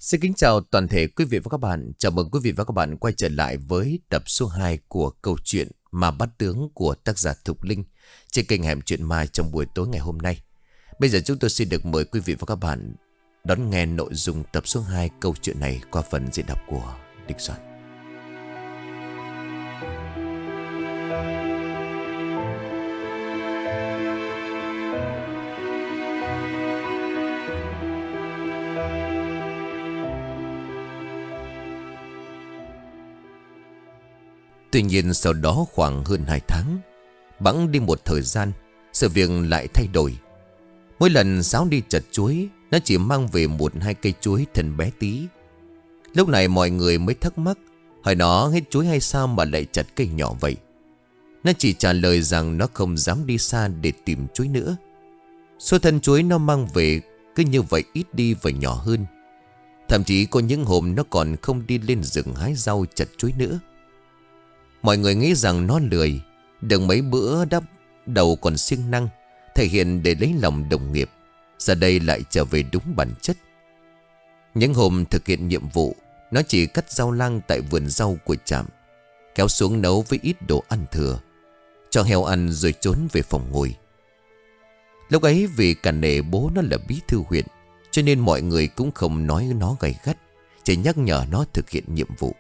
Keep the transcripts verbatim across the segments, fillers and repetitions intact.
Xin kính chào toàn thể quý vị và các bạn. Chào mừng quý vị và các bạn quay trở lại với tập số hai của câu chuyện Ma Bát Tướng của tác giả Thục Linh trên kênh Hẻm Chuyện Ma trong buổi tối ngày hôm nay. Bây giờ chúng tôi xin được mời quý vị và các bạn đón nghe nội dung tập số hai câu chuyện này qua phần diễn đọc của Đinh Soạn. Tuy nhiên sau đó khoảng hơn hai tháng, bẵng đi một thời gian, sự việc lại thay đổi. Mỗi lần Sáu đi chặt chuối, nó chỉ mang về một hai cây chuối thân bé tí. Lúc này mọi người mới thắc mắc, hỏi nó hết chuối hay sao mà lại chặt cây nhỏ vậy. Nó chỉ trả lời rằng nó không dám đi xa để tìm chuối nữa. Số thân chuối nó mang về cứ như vậy ít đi và nhỏ hơn. Thậm chí có những hôm nó còn không đi lên rừng hái rau chặt chuối nữa. Mọi người nghĩ rằng nó lười, đừng mấy bữa đắp đầu còn siêng năng, thể hiện để lấy lòng đồng nghiệp. Giờ đây lại trở về đúng bản chất. Những hôm thực hiện nhiệm vụ, nó chỉ cắt rau lang tại vườn rau của trạm, kéo xuống nấu với ít đồ ăn thừa, cho heo ăn rồi trốn về phòng ngồi. Lúc ấy vì cả nể bố nó là bí thư huyện, cho nên mọi người cũng không nói nó gay gắt, chỉ nhắc nhở nó thực hiện nhiệm vụ.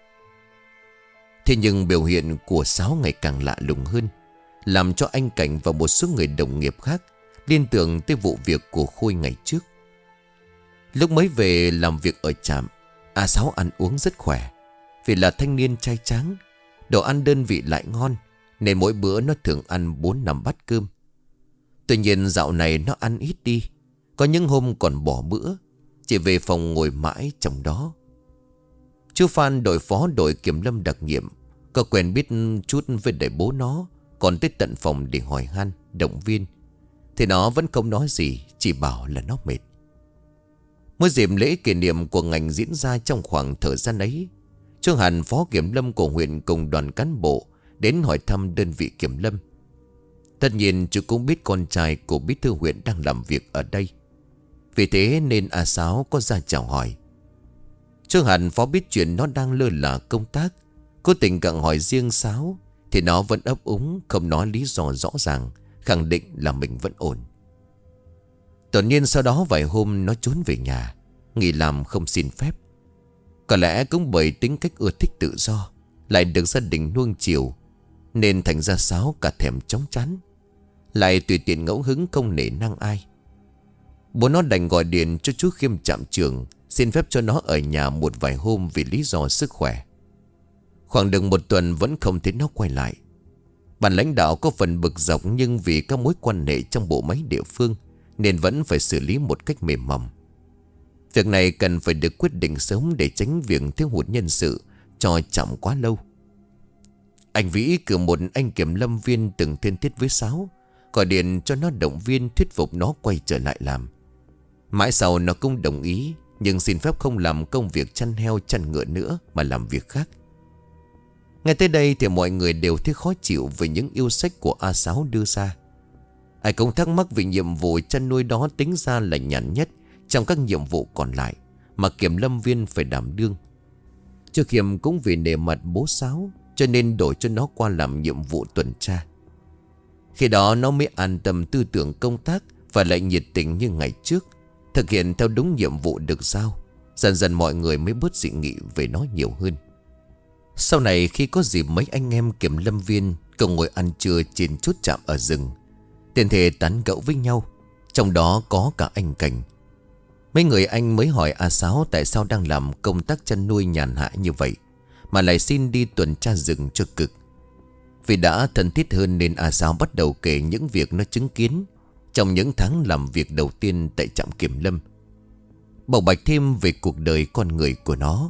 Thế nhưng biểu hiện của Sáu ngày càng lạ lùng hơn, làm cho anh Cảnh và một số người đồng nghiệp khác liên tưởng tới vụ việc của Khôi ngày trước. Lúc mới về làm việc ở trạm, A Sáu ăn uống rất khỏe. Vì là thanh niên trai tráng, đồ ăn đơn vị lại ngon, nên mỗi bữa nó thường ăn bốn năm bát cơm. Tuy nhiên dạo này nó ăn ít đi, có những hôm còn bỏ bữa, chỉ về phòng ngồi mãi trong đó. Chú Phan đội phó đội kiểm lâm đặc nhiệm, có quen biết chút với đại bố nó, còn tới tận phòng để hỏi han, động viên. Thì nó vẫn không nói gì, chỉ bảo là nó mệt. Mỗi dịp lễ kỷ niệm của ngành diễn ra trong khoảng thời gian ấy, chú Hàn phó kiểm lâm của huyện cùng đoàn cán bộ đến hỏi thăm đơn vị kiểm lâm. Tất nhiên chú cũng biết con trai của bí thư huyện đang làm việc ở đây. Vì thế nên A Sáu có ra chào hỏi. Chú Hàn phó biết chuyện nó đang lơ là công tác, cố tình gặng hỏi riêng Sáu, thì nó vẫn ấp úng không nói lý do rõ ràng, khẳng định là mình vẫn ổn. Tự nhiên sau đó vài hôm nó trốn về nhà, nghỉ làm không xin phép. Có lẽ cũng bởi tính cách ưa thích tự do, lại được gia đình nuông chiều, nên thành ra Sáu cả thèm chóng chán, lại tùy tiện ngẫu hứng không nể nang ai. Bố nó đành gọi điện cho chú Khiêm trạm trường, xin phép cho nó ở nhà một vài hôm vì lý do sức khỏe. Khoảng được một tuần vẫn không thấy nó quay lại. Ban lãnh đạo có phần bực dọc, nhưng vì các mối quan hệ trong bộ máy địa phương nên vẫn phải xử lý một cách mềm mỏng. Việc này cần phải được quyết định sớm để tránh việc thiếu hụt nhân sự cho chậm quá lâu. Anh Vĩ cử một anh kiểm lâm viên từng thân thiết với Sáu, gọi điện cho nó động viên thuyết phục nó quay trở lại làm. Mãi sau nó cũng đồng ý, nhưng xin phép không làm công việc chăn heo chăn ngựa nữa mà làm việc khác. Ngay tới đây thì mọi người đều thấy khó chịu về những yêu sách của A Sáu đưa ra. Ai cũng thắc mắc vì nhiệm vụ chăn nuôi đó tính ra là nhàn nhất trong các nhiệm vụ còn lại mà kiểm lâm viên phải đảm đương. Chú Khiêm cũng vì nể mặt bố Sáu cho nên đổi cho nó qua làm nhiệm vụ tuần tra. Khi đó nó mới an tâm tư tưởng công tác và lại nhiệt tình như ngày trước, thực hiện theo đúng nhiệm vụ được giao. Dần dần mọi người mới bớt dị nghị về nó nhiều hơn. Sau này khi có dịp mấy anh em kiểm lâm viên cùng ngồi ăn trưa trên chốt trạm ở rừng, tiện thể tán gẫu với nhau, trong đó có cả anh Cảnh. Mấy người anh mới hỏi A Sáu tại sao đang làm công tác chăn nuôi nhàn hạ như vậy mà lại xin đi tuần tra rừng cho cực. Vì đã thân thiết hơn nên A Sáu bắt đầu kể những việc nó chứng kiến trong những tháng làm việc đầu tiên tại trạm kiểm lâm, bộc bạch thêm về cuộc đời con người của nó.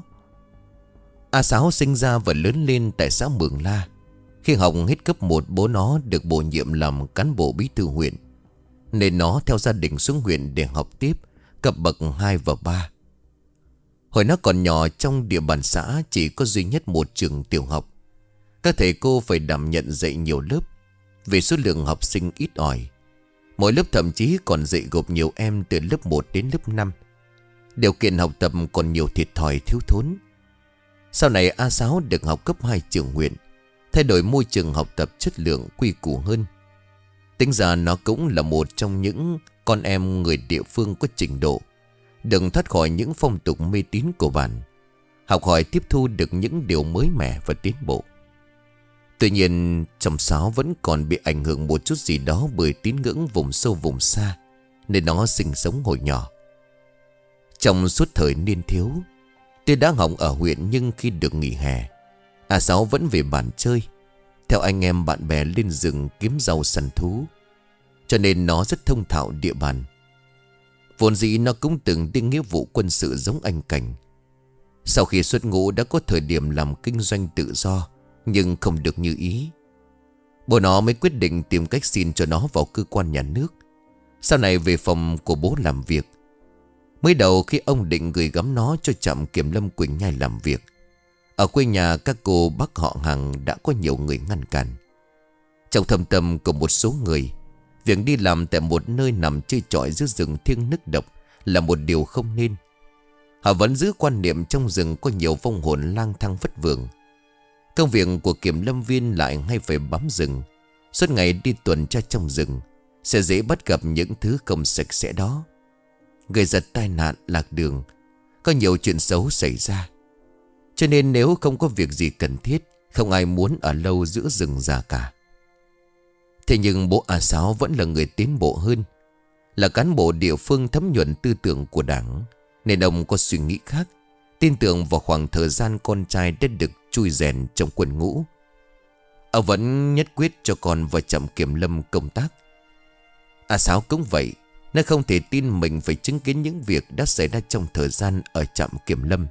A Sáu sinh ra và lớn lên tại xã Mường La. Khi học hết cấp một, bố nó được bổ nhiệm làm cán bộ bí thư huyện, nên nó theo gia đình xuống huyện để học tiếp cấp bậc hai và ba. Hồi nó còn nhỏ, trong địa bàn xã chỉ có duy nhất một trường tiểu học. Các thầy cô phải đảm nhận dạy nhiều lớp vì số lượng học sinh ít ỏi. Mỗi lớp thậm chí còn dạy gộp nhiều em từ lớp một đến lớp năm. Điều kiện học tập còn nhiều thiệt thòi thiếu thốn. Sau này A Sáu được học cấp hai trường huyện, thay đổi môi trường học tập chất lượng quy củ hơn. Tính ra nó cũng là một trong những con em người địa phương có trình độ, đừng thoát khỏi những phong tục mê tín của bản, học hỏi tiếp thu được những điều mới mẻ và tiến bộ. Tuy nhiên trong Sáu vẫn còn bị ảnh hưởng một chút gì đó bởi tín ngưỡng vùng sâu vùng xa, nên nó sinh sống hồi nhỏ. Trong suốt thời niên thiếu, tuy đã học ở huyện nhưng khi được nghỉ hè, A Sáu vẫn về bản chơi, theo anh em bạn bè lên rừng kiếm rau săn thú, cho nên nó rất thông thạo địa bàn. Vốn dĩ nó cũng từng đi nghĩa vụ quân sự giống anh Cảnh. Sau khi xuất ngũ đã có thời điểm làm kinh doanh tự do, nhưng không được như ý. Bố nó mới quyết định tìm cách xin cho nó vào cơ quan nhà nước, sau này về phòng của bố làm việc. Mới đầu khi ông định gửi gắm nó cho trạm kiểm lâm Quỳnh Nhai làm việc, ở quê nhà các cô bác họ hàng đã có nhiều người ngăn cản. Trong thâm tâm của một số người, việc đi làm tại một nơi nằm chơi chọi giữa rừng thiêng nức độc là một điều không nên. Họ vẫn giữ quan niệm trong rừng có nhiều vong hồn lang thang vất vưởng. Công việc của kiểm lâm viên lại hay phải bám rừng, suốt ngày đi tuần tra trong rừng, sẽ dễ bắt gặp những thứ không sạch sẽ đó, gây ra tai nạn lạc đường, có nhiều chuyện xấu xảy ra. Cho nên nếu không có việc gì cần thiết, không ai muốn ở lâu giữa rừng già cả. Thế nhưng bố A Sáu vẫn là người tiến bộ hơn, là cán bộ địa phương thấm nhuần tư tưởng của đảng, nên ông có suy nghĩ khác, tin tưởng vào khoảng thời gian con trai đã được chui rèn trong quân ngũ. Ông vẫn nhất quyết cho con vào trạm kiểm lâm công tác. A Sáu cũng vậy, nó không thể tin mình phải chứng kiến những việc đã xảy ra trong thời gian ở trạm kiểm lâm.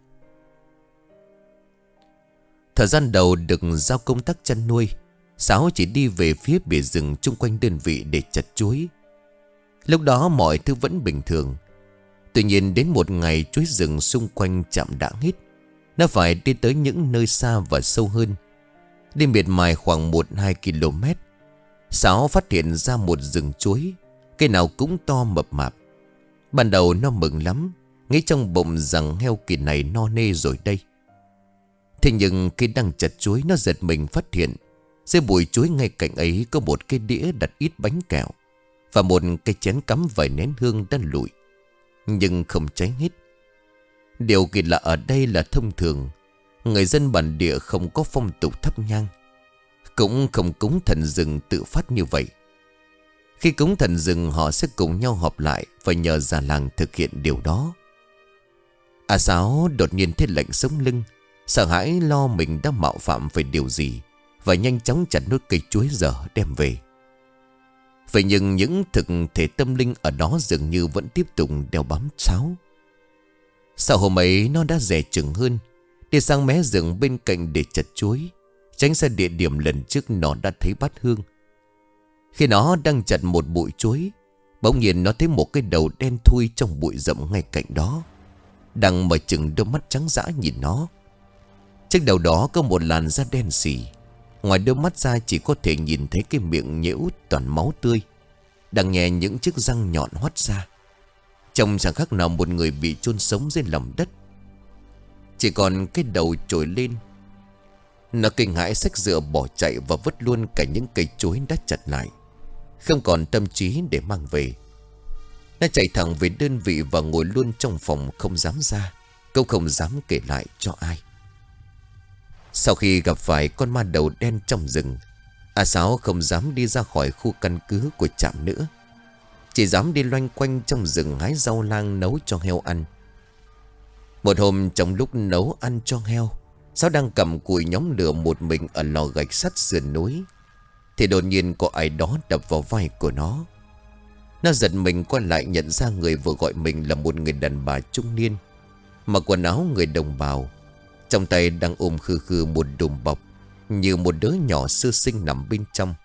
Thời gian đầu được giao công tác chăn nuôi, Sáu chỉ đi về phía bìa rừng chung quanh đơn vị để chặt chuối. Lúc đó mọi thứ vẫn bình thường. Tuy nhiên đến một ngày chuối rừng xung quanh trạm đã hết, nó phải đi tới những nơi xa và sâu hơn. Đi miệt mài khoảng một hai ki lô mét, Sáu phát hiện ra một rừng chuối, cây nào cũng to mập mạp. Ban đầu nó mừng lắm, nghĩ trong bụng rằng heo kỳ này no nê rồi đây. Thế nhưng khi đang chặt chuối, nó giật mình phát hiện dưới bụi chuối ngay cạnh ấy có một cái đĩa đặt ít bánh kẹo và một cái chén cắm vài nén hương đã lụi, nhưng không cháy hết. Điều kỳ lạ ở đây là thông thường người dân bản địa không có phong tục thắp nhang, cũng không cúng thần rừng tự phát như vậy. Khi cúng thần rừng, họ sẽ cùng nhau họp lại và nhờ già làng thực hiện điều đó. A Sáu đột nhiên thấy lạnh sống lưng, sợ hãi lo mình đã mạo phạm về điều gì, và nhanh chóng chặt nốt cây chuối dở đem về. Vậy nhưng những thực thể tâm linh ở đó dường như vẫn tiếp tục đeo bám Sáu. Sau hôm ấy nó đã dè chừng hơn, đi sang mé rừng bên cạnh để chặt chuối, tránh xa địa điểm lần trước nó đã thấy bát hương. Khi nó đang chặt một bụi chuối, bỗng nhiên nó thấy một cái đầu đen thui trong bụi rậm ngay cạnh đó, đang mở chừng đôi mắt trắng dã nhìn nó. Trên đầu đó có một làn da đen sì, ngoài đôi mắt ra chỉ có thể nhìn thấy cái miệng nhễu toàn máu tươi, đang nhè những chiếc răng nhọn hoắt ra. Trông chẳng khác nào một người bị chôn sống dưới lòng đất, chỉ còn cái đầu trồi lên. Nó kinh hãi xách dựa bỏ chạy và vứt luôn cả những cây chuối đã chặt lại, không còn tâm trí để mang về. Nó chạy thẳng về đơn vị và ngồi luôn trong phòng, không dám ra, cũng không dám kể lại cho ai. Sau khi gặp phải con ma đầu đen trong rừng, A Sáu không dám đi ra khỏi khu căn cứ của trạm nữa, chỉ dám đi loanh quanh trong rừng hái rau lang nấu cho heo ăn. Một hôm trong lúc nấu ăn cho heo, Sáu đang cầm cùi nhóm lửa một mình ở lò gạch sắt sườn núi, thì đột nhiên có ai đó đập vào vai của nó. Nó giật mình quay lại, nhận ra người vừa gọi mình là một người đàn bà trung niên, mặc quần áo người đồng bào, trong tay đang ôm khư khư một đùm bọc, như một đứa nhỏ sơ sinh nằm bên trong.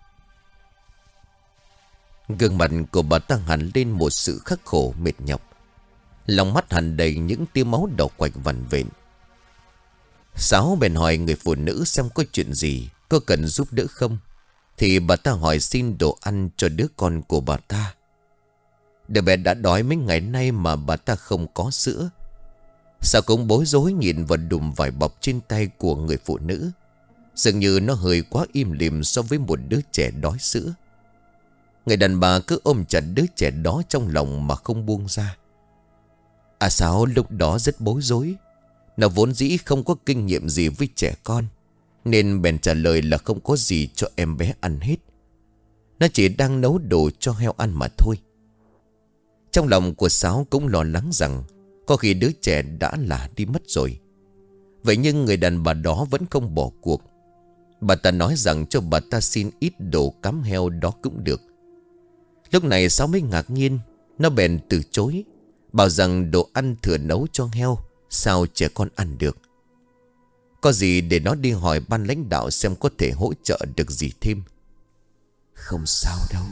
Gương mặt của bà ta hằn lên một sự khắc khổ mệt nhọc, lòng mắt hằn đầy những tia máu đỏ quạch vằn vện. Sáu bèn hỏi người phụ nữ xem có chuyện gì, có cần giúp đỡ không. Thì bà ta hỏi xin đồ ăn cho đứa con của bà ta. Đứa bé đã đói mấy ngày nay mà bà ta không có sữa. Sao cũng bối rối nhìn vào đùm vải bọc trên tay của người phụ nữ. Dường như nó hơi quá im lìm so với một đứa trẻ đói sữa. Người đàn bà cứ ôm chặt đứa trẻ đó trong lòng mà không buông ra. À Sáu lúc đó rất bối rối. Nó vốn dĩ không có kinh nghiệm gì với trẻ con, nên bèn trả lời là không có gì cho em bé ăn hết. Nó chỉ đang nấu đồ cho heo ăn mà thôi. Trong lòng của Sáu cũng lo lắng rằng có khi đứa trẻ đã là đi mất rồi. Vậy nhưng người đàn bà đó vẫn không bỏ cuộc. Bà ta nói rằng cho bà ta xin ít đồ cắm heo đó cũng được. Lúc này Sáu mới ngạc nhiên. Nó bèn từ chối, bảo rằng đồ ăn thừa nấu cho heo, sao trẻ con ăn được. Có gì để nó đi hỏi ban lãnh đạo xem có thể hỗ trợ được gì thêm. Không sao đâu.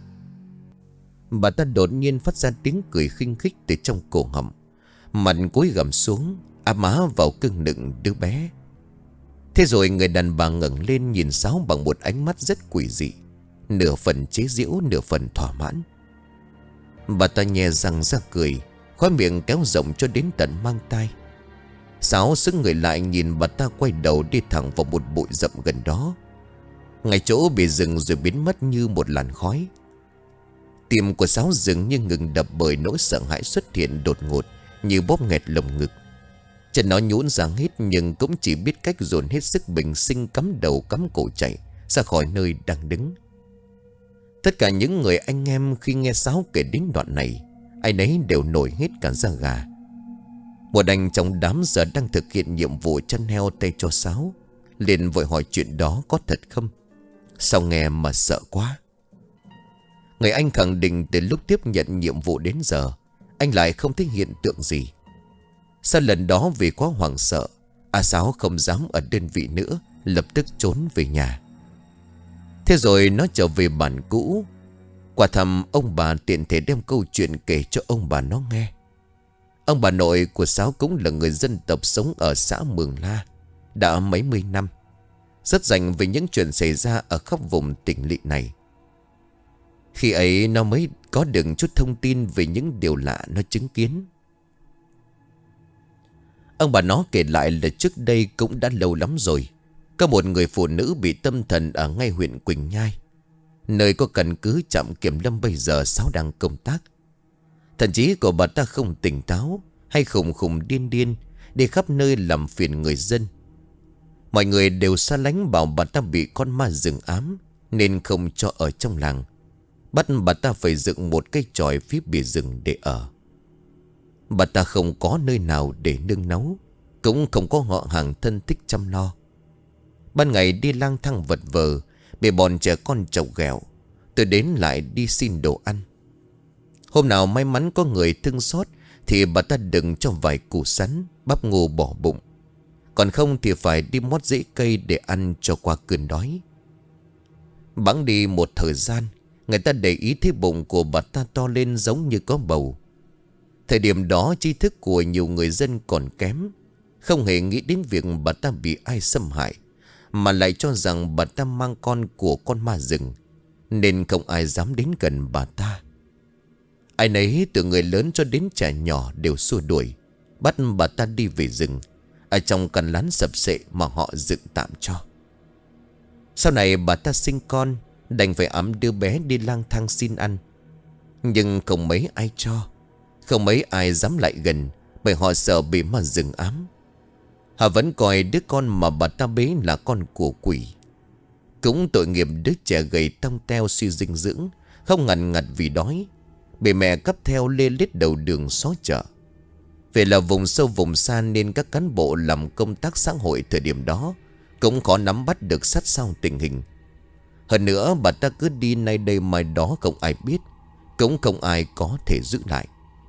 Bà ta đột nhiên phát ra tiếng cười khinh khích từ trong cổ họng. Mặt cúi gằm xuống, áp má vào cưng nựng đứa bé. Thế rồi người đàn bà ngẩng lên nhìn Sáu bằng một ánh mắt rất quỷ dị, nửa phần chế giễu, nửa phần thỏa mãn. Bà ta nhè răng ra cười, khóe miệng kéo rộng cho đến tận mang tai. Sáu sững người lại nhìn bà ta quay đầu đi thẳng vào một bụi rậm gần đó, ngay chỗ bị dừng rồi biến mất như một làn khói. Tim của Sáu dường như ngừng đập bởi nỗi sợ hãi xuất hiện đột ngột như bóp nghẹt lồng ngực. Chân nó nhũn ra hết nhưng cũng chỉ biết cách dồn hết sức bình sinh cắm đầu cắm cổ chạy ra khỏi nơi đang đứng. Tất cả những người anh em khi nghe Sáu kể đến đoạn này, ai nấy đều nổi hết cả da gà. Một anh trong đám giờ đang thực hiện nhiệm vụ chăn heo tay cho Sáu, liền vội hỏi chuyện đó có thật không. Sao nghe mà sợ quá. Người anh khẳng định từ lúc tiếp nhận nhiệm vụ đến giờ, anh lại không thấy hiện tượng gì. Sau lần đó vì quá hoảng sợ, A Sáu không dám ở đơn vị nữa, lập tức trốn về nhà. Thế rồi nó trở về bản cũ. Quả thầm ông bà tiện thể đem câu chuyện kể cho ông bà nó nghe. Ông bà nội của Sáu cũng là người dân tộc sống ở xã Mường La đã mấy mươi năm, rất rành về những chuyện xảy ra ở khắp vùng tỉnh lỵ này. Khi ấy nó mới có được chút thông tin về những điều lạ nó chứng kiến. Ông bà nó kể lại là trước đây cũng đã lâu lắm rồi, có một người phụ nữ bị tâm thần ở ngay huyện Quỳnh Nhai, nơi có căn cứ trạm kiểm lâm bây giờ Sáu đang công tác. Thần trí của bà ta không tỉnh táo, hay khùng khùng điên điên, đi khắp nơi làm phiền người dân. Mọi người đều xa lánh bảo bà ta bị con ma rừng ám, nên không cho ở trong làng, bắt bà ta phải dựng một cây chòi phía bìa rừng để ở. Bà ta không có nơi nào để nương náu, cũng không có họ hàng thân thích chăm lo. Ban ngày đi lang thang vật vờ, bị bọn trẻ con chọc ghẹo, tôi đến lại đi xin đồ ăn. Hôm nào may mắn có người thương xót thì bà ta đừng cho vài củ sắn, bắp ngô bỏ bụng. Còn không thì phải đi mót rễ cây để ăn cho qua cơn đói. Bẵng đi một thời gian, người ta để ý thấy bụng của bà ta to lên giống như có bầu. Thời điểm đó tri thức của nhiều người dân còn kém, không hề nghĩ đến việc bà ta bị ai xâm hại, mà lại cho rằng bà ta mang con của con ma rừng, nên không ai dám đến gần bà ta. Ai nấy từ người lớn cho đến trẻ nhỏ đều xua đuổi, bắt bà ta đi về rừng, ở trong căn lán sập sệ mà họ dựng tạm cho. Sau này bà ta sinh con, đành phải ẵm đứa bé đi lang thang xin ăn. Nhưng không mấy ai cho, không mấy ai dám lại gần, bởi họ sợ bị ma rừng ám. Họ vẫn coi đứa con mà bà ta bế là con của quỷ. Cũng tội nghiệp đứa trẻ gầy tông teo suy dinh dưỡng, không ngần ngật vì đói, bị mẹ cắp theo lê lết đầu đường xó chợ. Vì là vùng sâu vùng xa nên các cán bộ làm công tác xã hội thời điểm đó cũng khó nắm bắt được sát sao tình hình. Hơn nữa bà ta cứ đi nay đây mai đó, không ai biết, cũng không ai có thể giữ lại.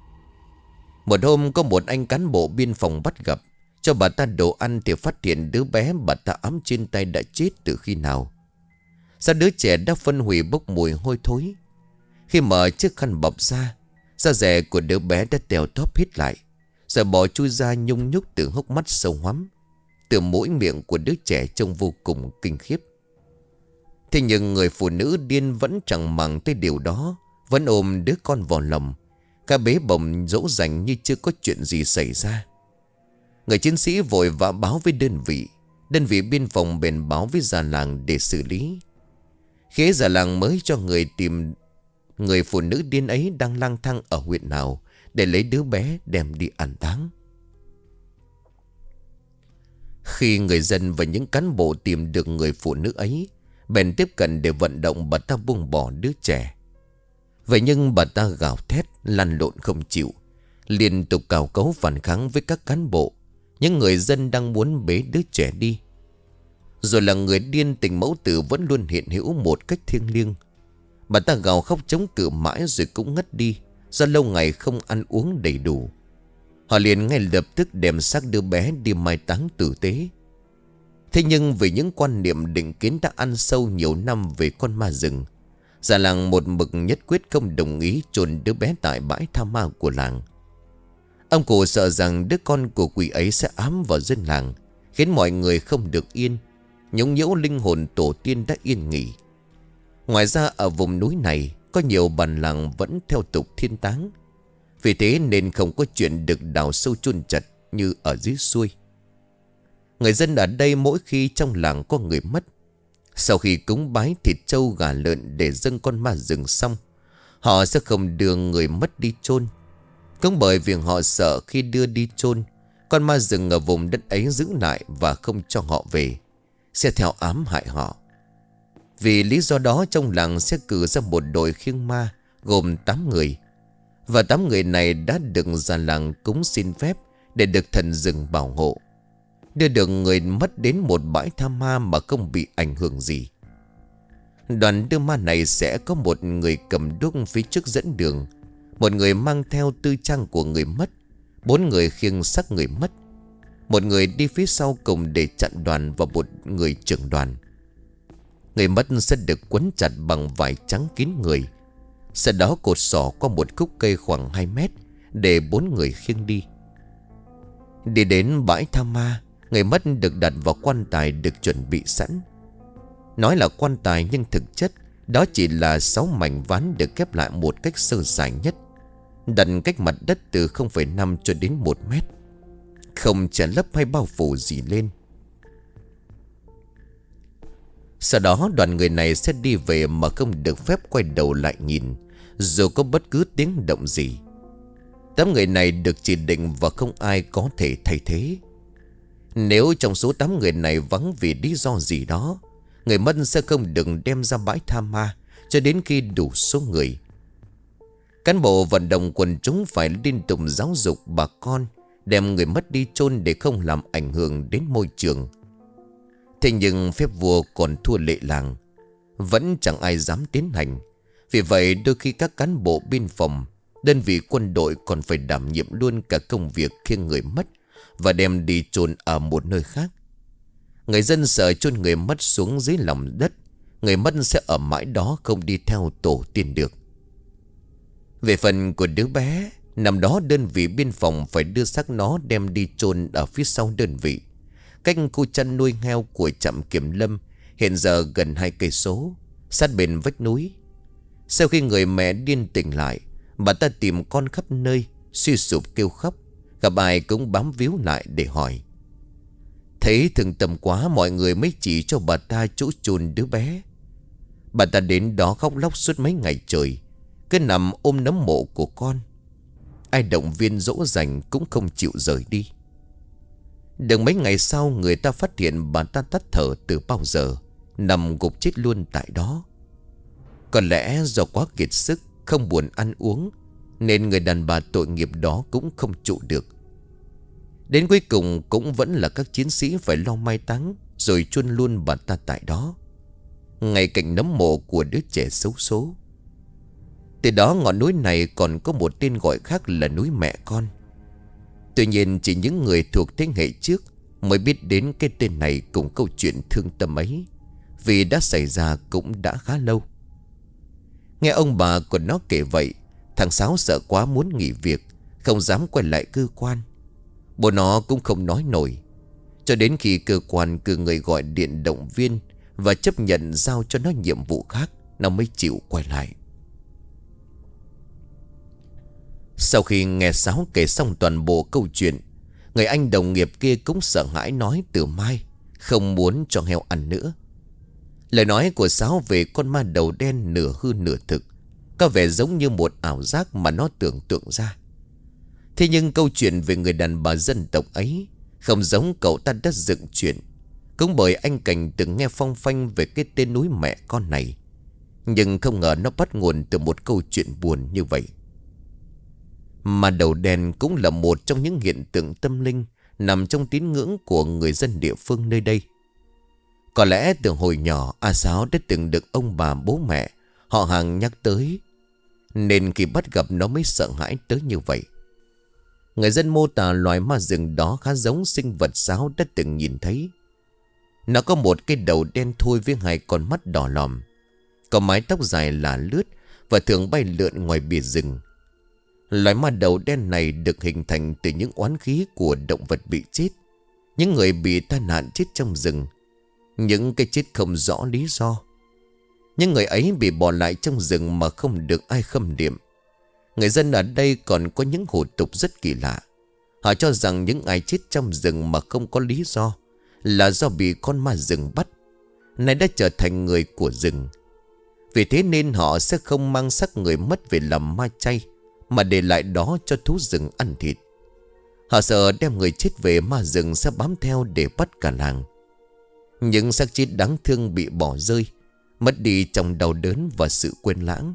Một hôm có một anh cán bộ biên phòng bắt gặp, cho bà ta đồ ăn thì phát hiện đứa bé bà ta ẵm trên tay đã chết từ khi nào. Sao đứa trẻ đã phân hủy bốc mùi hôi thối. Khi mở chiếc khăn bọc ra, da dẻ của đứa bé đã tèo tóp hết lại, rồi bò chui ra nhung nhúc từ hốc mắt sâu hoắm. Từ mũi miệng của đứa trẻ trông vô cùng kinh khiếp. Thế nhưng người phụ nữ điên vẫn chẳng màng tới điều đó, vẫn ôm đứa con vào lòng, Cả bế bồng dỗ dành như chưa có chuyện gì xảy ra. Người chiến sĩ vội vã báo với đơn vị. Đơn vị biên phòng bèn báo với già làng để xử lý. Khế già làng mới cho người tìm người phụ nữ điên ấy đang lang thang ở huyện nào, để lấy đứa bé đem đi an táng. Khi người dân và những cán bộ tìm được người phụ nữ ấy, bèn tiếp cận để vận động bà ta buông bỏ đứa trẻ. Vậy nhưng bà ta gào thét, lăn lộn không chịu, liên tục cào cấu phản kháng với các cán bộ, những người dân đang muốn bế đứa trẻ đi. Rồi là người điên tình mẫu tử vẫn luôn hiện hữu một cách thiêng liêng. Bà ta gào khóc chống cự mãi rồi cũng ngất đi, do lâu ngày không ăn uống đầy đủ. Họ liền ngay lập tức đem xác đứa bé đi mai táng tử tế. Thế nhưng vì những quan niệm định kiến đã ăn sâu nhiều năm về con ma rừng, già làng một mực nhất quyết không đồng ý chôn đứa bé tại bãi tha ma của làng. Ông cụ sợ rằng đứa con của quỷ ấy sẽ ám vào dân làng, khiến mọi người không được yên, nhũng nhiễu linh hồn tổ tiên đã yên nghỉ. Ngoài ra ở vùng núi này có nhiều bản làng vẫn theo tục thiên táng, vì thế nên không có chuyện được đào sâu chôn chặt như ở dưới xuôi. Người dân ở đây mỗi khi trong làng có người mất, sau khi cúng bái thịt trâu gà lợn để dâng con ma rừng xong, họ sẽ không đưa người mất đi chôn. Cũng bởi vì họ sợ khi đưa đi chôn, con ma rừng ở vùng đất ấy giữ lại và không cho họ về, sẽ theo ám hại họ. Vì lý do đó trong làng sẽ cử ra một đội khiêng ma gồm tám người. Và tám người này đã được già làng cúng xin phép để được thần rừng bảo hộ, đưa được người mất đến một bãi tha ma mà không bị ảnh hưởng gì. Đoàn đưa ma này sẽ có một người cầm đuốc phía trước dẫn đường, một người mang theo tư trang của người mất, bốn người khiêng xác người mất, một người đi phía sau cùng để chặn đoàn và một người trưởng đoàn. Người mất sẽ được quấn chặt bằng vải trắng kín người, sau đó cột xỏ qua một khúc cây khoảng hai mét để bốn người khiêng đi. Đi đến bãi tha ma, người mất được đặt vào quan tài được chuẩn bị sẵn. Nói là quan tài nhưng thực chất đó chỉ là sáu mảnh ván được ghép lại một cách sơ sài nhất, đặt cách mặt đất từ không phẩy năm cho đến một mét, không che lấp hay bao phủ gì lên. Sau đó đoàn người này sẽ đi về mà không được phép quay đầu lại nhìn, dù có bất cứ tiếng động gì. Tám người này được chỉ định và không ai có thể thay thế. Nếu trong số tám người này vắng vì lý do gì đó, người mất sẽ không được đem ra bãi tha ma cho đến khi đủ số người. Cán bộ vận động quần chúng phải liên tục giáo dục bà con đem người mất đi chôn để không làm ảnh hưởng đến môi trường. Thế nhưng phép vua còn thua lệ làng, vẫn chẳng ai dám tiến hành. Vì vậy đôi khi các cán bộ biên phòng, đơn vị quân đội còn phải đảm nhiệm luôn cả công việc khiêng người mất và đem đi chôn ở một nơi khác. Người dân sợ chôn người mất xuống dưới lòng đất, người mất sẽ ở mãi đó không đi theo tổ tiên được. Về phần của đứa bé, năm đó đơn vị biên phòng phải đưa xác nó đem đi chôn ở phía sau đơn vị, cách khu chăn nuôi heo của trạm kiểm lâm hiện giờ gần hai cây số, sát bên vách núi. Sau khi người mẹ điên tỉnh lại, bà ta tìm con khắp nơi, suy sụp kêu khóc, gặp ai cũng bám víu lại để hỏi. Thấy thương tâm quá, mọi người mới chỉ cho bà ta chỗ chôn đứa bé. Bà ta đến đó khóc lóc suốt mấy ngày trời, cứ nằm ôm nấm mộ của con. Ai động viên dỗ dành cũng không chịu rời đi. Được mấy ngày sau, người ta phát hiện bà ta tắt thở từ bao giờ, nằm gục chết luôn tại đó. Có lẽ do quá kiệt sức, không buồn ăn uống, nên người đàn bà tội nghiệp đó cũng không trụ được. Đến cuối cùng cũng vẫn là các chiến sĩ phải lo mai táng, rồi chôn luôn bà ta tại đó, ngay cạnh nấm mộ của đứa trẻ xấu số. Từ đó ngọn núi này còn có một tên gọi khác là núi mẹ con. Tuy nhiên chỉ những người thuộc thế hệ trước mới biết đến cái tên này cùng câu chuyện thương tâm ấy, vì đã xảy ra cũng đã khá lâu. Nghe ông bà của nó kể vậy, thằng Sáu sợ quá muốn nghỉ việc, không dám quay lại cơ quan. Bố nó cũng không nói nổi, cho đến khi cơ quan cử người gọi điện động viên và chấp nhận giao cho nó nhiệm vụ khác, nó mới chịu quay lại. Sau khi nghe Sáo kể xong toàn bộ câu chuyện, người anh đồng nghiệp kia cũng sợ hãi nói từ mai không muốn cho heo ăn nữa. Lời nói của Sáo về con ma đầu đen nửa hư nửa thực, có vẻ giống như một ảo giác mà nó tưởng tượng ra. Thế nhưng câu chuyện về người đàn bà dân tộc ấy không giống cậu ta đã dựng chuyện. Cũng bởi anh Cảnh từng nghe phong phanh về cái tên núi mẹ con này, nhưng không ngờ nó bắt nguồn từ một câu chuyện buồn như vậy. Ma đầu đen cũng là một trong những hiện tượng tâm linh nằm trong tín ngưỡng của người dân địa phương nơi đây. Có lẽ từ hồi nhỏ A Sáo đã từng được ông bà bố mẹ họ hàng nhắc tới, nên khi bắt gặp nó mới sợ hãi tới như vậy. Người dân mô tả loài ma rừng đó khá giống sinh vật Sáo đã từng nhìn thấy. Nó có một cái đầu đen thui với hai con mắt đỏ lòm, có mái tóc dài là lướt và thường bay lượn ngoài bìa rừng. Loài ma đầu đen này được hình thành từ những oán khí của động vật bị chết, những người bị tai nạn chết trong rừng, những cái chết không rõ lý do. Những người ấy bị bỏ lại trong rừng mà không được ai khâm điểm. Người dân ở đây còn có những hủ tục rất kỳ lạ. Họ cho rằng những ai chết trong rừng mà không có lý do là do bị con ma rừng bắt, nay đã trở thành người của rừng. Vì thế nên họ sẽ không mang xác người mất về làm ma chay, mà để lại đó cho thú rừng ăn thịt. Họ sợ đem người chết về, ma rừng sẽ bám theo để bắt cả làng. Những xác chết đáng thương bị bỏ rơi, mất đi trong đau đớn và sự quên lãng,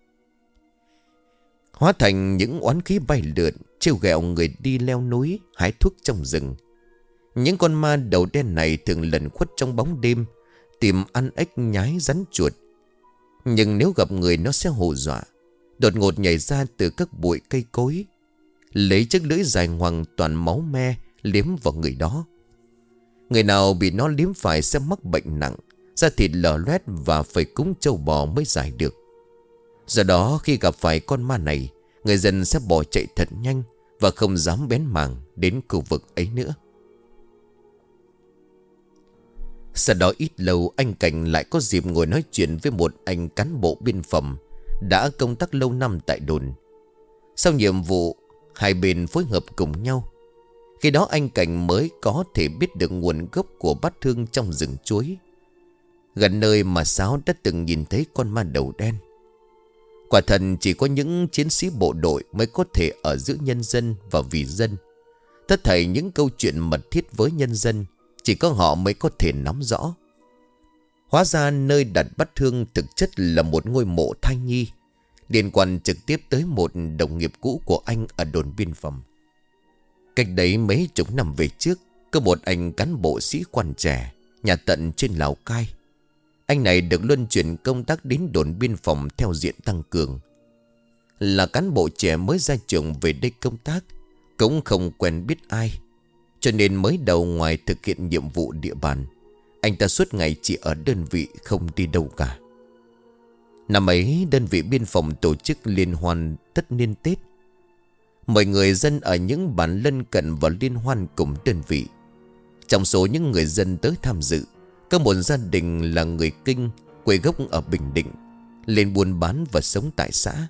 hóa thành những oán khí bay lượn, trêu ghẹo người đi leo núi, hái thuốc trong rừng. Những con ma đầu đen này thường lẩn khuất trong bóng đêm, tìm ăn ếch nhái rắn chuột. Nhưng nếu gặp người nó sẽ hù dọa, đột ngột nhảy ra từ các bụi cây cối, lấy chiếc lưỡi dài ngoằng toàn máu me liếm vào người đó. Người nào bị nó liếm phải sẽ mắc bệnh nặng, da thịt lở loét và phải cúng trâu bò mới giải được. Do đó khi gặp phải con ma này, người dân sẽ bỏ chạy thật nhanh và không dám bén mảng đến khu vực ấy nữa. Sau đó ít lâu, anh Cảnh lại có dịp ngồi nói chuyện với một anh cán bộ biên phòng đã công tác lâu năm tại đồn. Sau nhiệm vụ, hai bên phối hợp cùng nhau. Khi đó anh Cảnh mới có thể biết được nguồn gốc của bát thương trong rừng chuối, gần nơi mà Sáo đã từng nhìn thấy con ma đầu đen. Quả thật chỉ có những chiến sĩ bộ đội mới có thể ở giữa nhân dân và vì dân. Tất thảy những câu chuyện mật thiết với nhân dân chỉ có họ mới có thể nắm rõ. Hóa ra nơi đặt bát thương thực chất là một ngôi mộ thai nhi, liên quan trực tiếp tới một đồng nghiệp cũ của anh ở đồn biên phòng. Cách đấy mấy chục năm về trước, có một anh cán bộ sĩ quan trẻ, nhà tận trên Lào Cai. Anh này được luân chuyển công tác đến đồn biên phòng theo diện tăng cường. Là cán bộ trẻ mới ra trường về đây công tác, cũng không quen biết ai, cho nên mới đầu ngoài thực hiện nhiệm vụ địa bàn, anh ta suốt ngày chỉ ở đơn vị không đi đâu cả. Năm ấy đơn vị biên phòng tổ chức liên hoan tất niên Tết, mời người dân ở những bản lân cận vào liên hoan cùng đơn vị. Trong số những người dân tới tham dự, có một gia đình là người Kinh, quê gốc ở Bình Định, lên buôn bán và sống tại xã.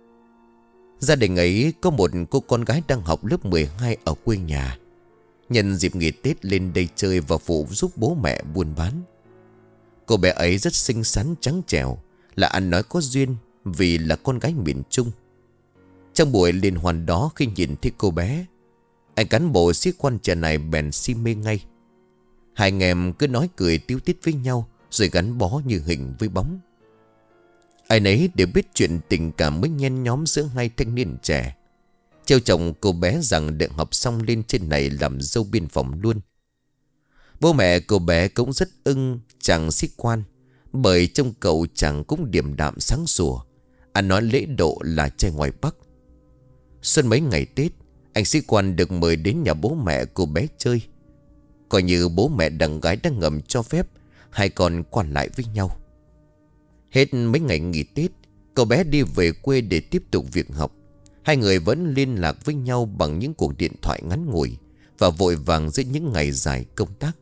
Gia đình ấy có một cô con gái đang học lớp mười hai ở quê nhà. Nhân dịp nghỉ Tết lên đây chơi và phụ giúp bố mẹ buôn bán. Cô bé ấy rất xinh xắn trắng trẻo, là ăn nói có duyên vì là con gái miền Trung. Trong buổi liên hoan đó, khi nhìn thấy cô bé, anh cán bộ sĩ quan trẻ này bèn si mê ngay. Hai anh em cứ nói cười tíu tít với nhau, rồi gắn bó như hình với bóng. Ai nấy đều biết chuyện tình cảm mới nhen nhóm giữa hai thanh niên trẻ. Trêu chồng cô bé rằng đợi học xong lên trên này làm dâu biên phòng luôn. Bố mẹ cô bé cũng rất ưng chàng sĩ quan, bởi trông cậu chàng cũng điềm đạm sáng sủa, ăn nói lễ độ là trai ngoài Bắc. Xuân mấy ngày Tết, anh sĩ quan được mời đến nhà bố mẹ cô bé chơi. Coi như bố mẹ đằng gái đang ngầm cho phép hai con qua lại với nhau. Hết mấy ngày nghỉ Tết, cô bé đi về quê để tiếp tục việc học. Hai người vẫn liên lạc với nhau bằng những cuộc điện thoại ngắn ngủi và vội vàng giữa những ngày dài công tác.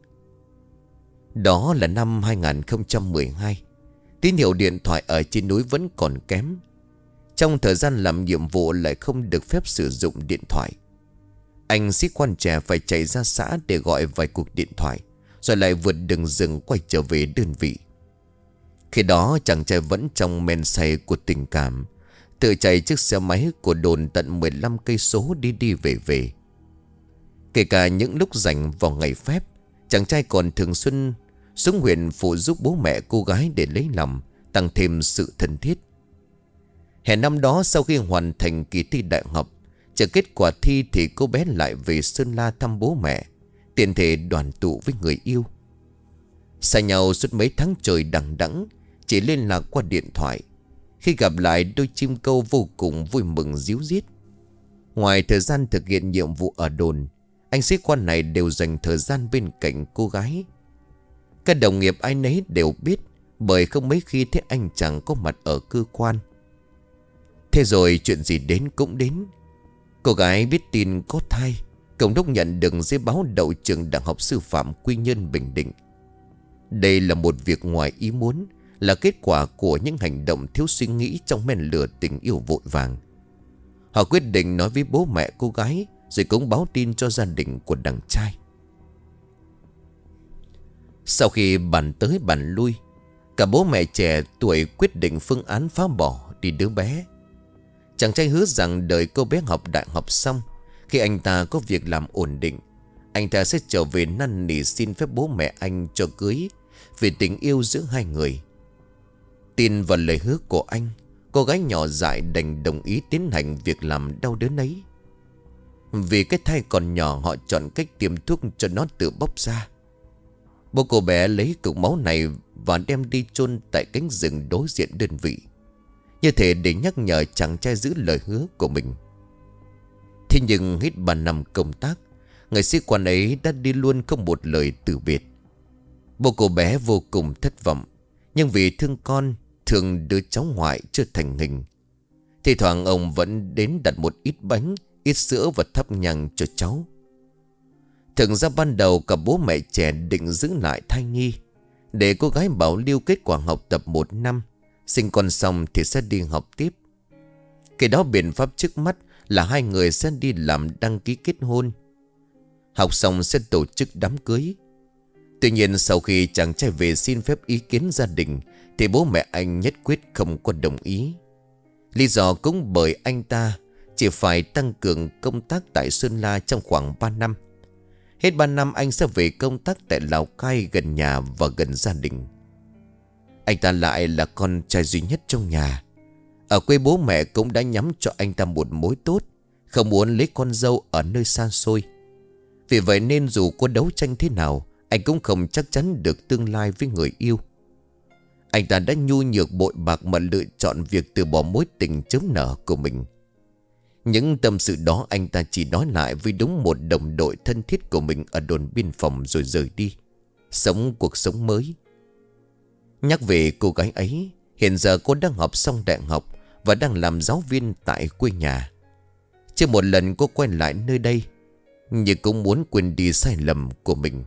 Đó là năm hai nghìn không trăm mười hai. Tín hiệu điện thoại ở trên núi vẫn còn kém. Trong thời gian làm nhiệm vụ lại không được phép sử dụng điện thoại. Anh sĩ quan trẻ phải chạy ra xã để gọi vài cuộc điện thoại, rồi lại vượt đường rừng quay trở về đơn vị. Khi đó chàng trai vẫn trong men say của tình cảm, tự chạy chiếc xe máy của đồn tận mười lăm cây số đi đi về về. Kể cả những lúc rảnh vào ngày phép, chàng trai còn thường xuyên xuống huyện phụ giúp bố mẹ cô gái để lấy lòng, tăng thêm sự thân thiết. Hè năm đó, sau khi hoàn thành kỳ thi đại học, chờ kết quả thi thì cô bé lại về Sơn La thăm bố mẹ, tiện thể đoàn tụ với người yêu. Xa nhau suốt mấy tháng trời đằng đẵng, chỉ liên lạc qua điện thoại. Khi gặp lại, đôi chim câu vô cùng vui mừng ríu rít. Ngoài thời gian thực hiện nhiệm vụ ở đồn, anh sĩ quan này đều dành thời gian bên cạnh cô gái. Các đồng nghiệp ai nấy đều biết, bởi không mấy khi thấy anh chàng có mặt ở cơ quan. Thế rồi chuyện gì đến cũng đến. Cô gái biết tin có thai, Cộng đốc nhận được giấy báo đậu trường Đại học Sư phạm Quy Nhơn, Bình Định. Đây là một việc ngoài ý muốn, là kết quả của những hành động thiếu suy nghĩ trong men lửa tình yêu vội vàng. Họ quyết định nói với bố mẹ cô gái, rồi cũng báo tin cho gia đình của đàn trai. Sau khi bàn tới bàn lui, cả bố mẹ trẻ tuổi quyết định phương án phá bỏ đi đứa bé. Chàng trai hứa rằng đợi cô bé học đại học xong, khi anh ta có việc làm ổn định, anh ta sẽ trở về năn nỉ xin phép bố mẹ anh cho cưới, vì tình yêu giữa hai người. Tin vào lời hứa của anh, cô gái nhỏ dại đành đồng ý tiến hành việc làm đau đớn ấy. Vì cái thai còn nhỏ, họ chọn cách tiêm thuốc cho nó tự bóc ra. Bố cô bé lấy cục máu này và đem đi chôn tại cánh rừng đối diện đơn vị, như thể để nhắc nhở chàng trai giữ lời hứa của mình. Thế nhưng hết ba năm công tác, người sĩ quan ấy đã đi luôn không một lời từ biệt. Bố cô bé vô cùng thất vọng, nhưng vì thương con, thương đứa cháu ngoại chưa thành hình, thì thoảng ông vẫn đến đặt một ít bánh, ít sữa và thắp nhang cho cháu. Thực ra ban đầu cả bố mẹ trẻ định giữ lại thai nhi, để cô gái bảo lưu kết quả học tập một năm, sinh con xong thì sẽ đi học tiếp. Cái đó biện pháp trước mắt là hai người sẽ đi làm đăng ký kết hôn, học xong sẽ tổ chức đám cưới. Tuy nhiên sau khi chàng trai về xin phép ý kiến gia đình, thì bố mẹ anh nhất quyết không có đồng ý. Lý do cũng bởi anh ta chỉ phải tăng cường công tác tại Sơn La trong khoảng ba năm. Hết ba năm anh sẽ về công tác tại Lào Cai, gần nhà và gần gia đình. Anh ta lại là con trai duy nhất trong nhà. Ở quê bố mẹ cũng đã nhắm cho anh ta một mối tốt, không muốn lấy con dâu ở nơi xa xôi. Vì vậy nên dù có đấu tranh thế nào, anh cũng không chắc chắn được tương lai với người yêu. Anh ta đã nhu nhược bội bạc mà lựa chọn việc từ bỏ mối tình chớm nở của mình. Những tâm sự đó anh ta chỉ nói lại với đúng một đồng đội thân thiết của mình ở đồn biên phòng, rồi rời đi, sống cuộc sống mới. Nhắc về cô gái ấy, hiện giờ cô đang học xong đại học và đang làm giáo viên tại quê nhà. Chưa một lần cô quay lại nơi đây, nhưng cũng muốn quên đi sai lầm của mình.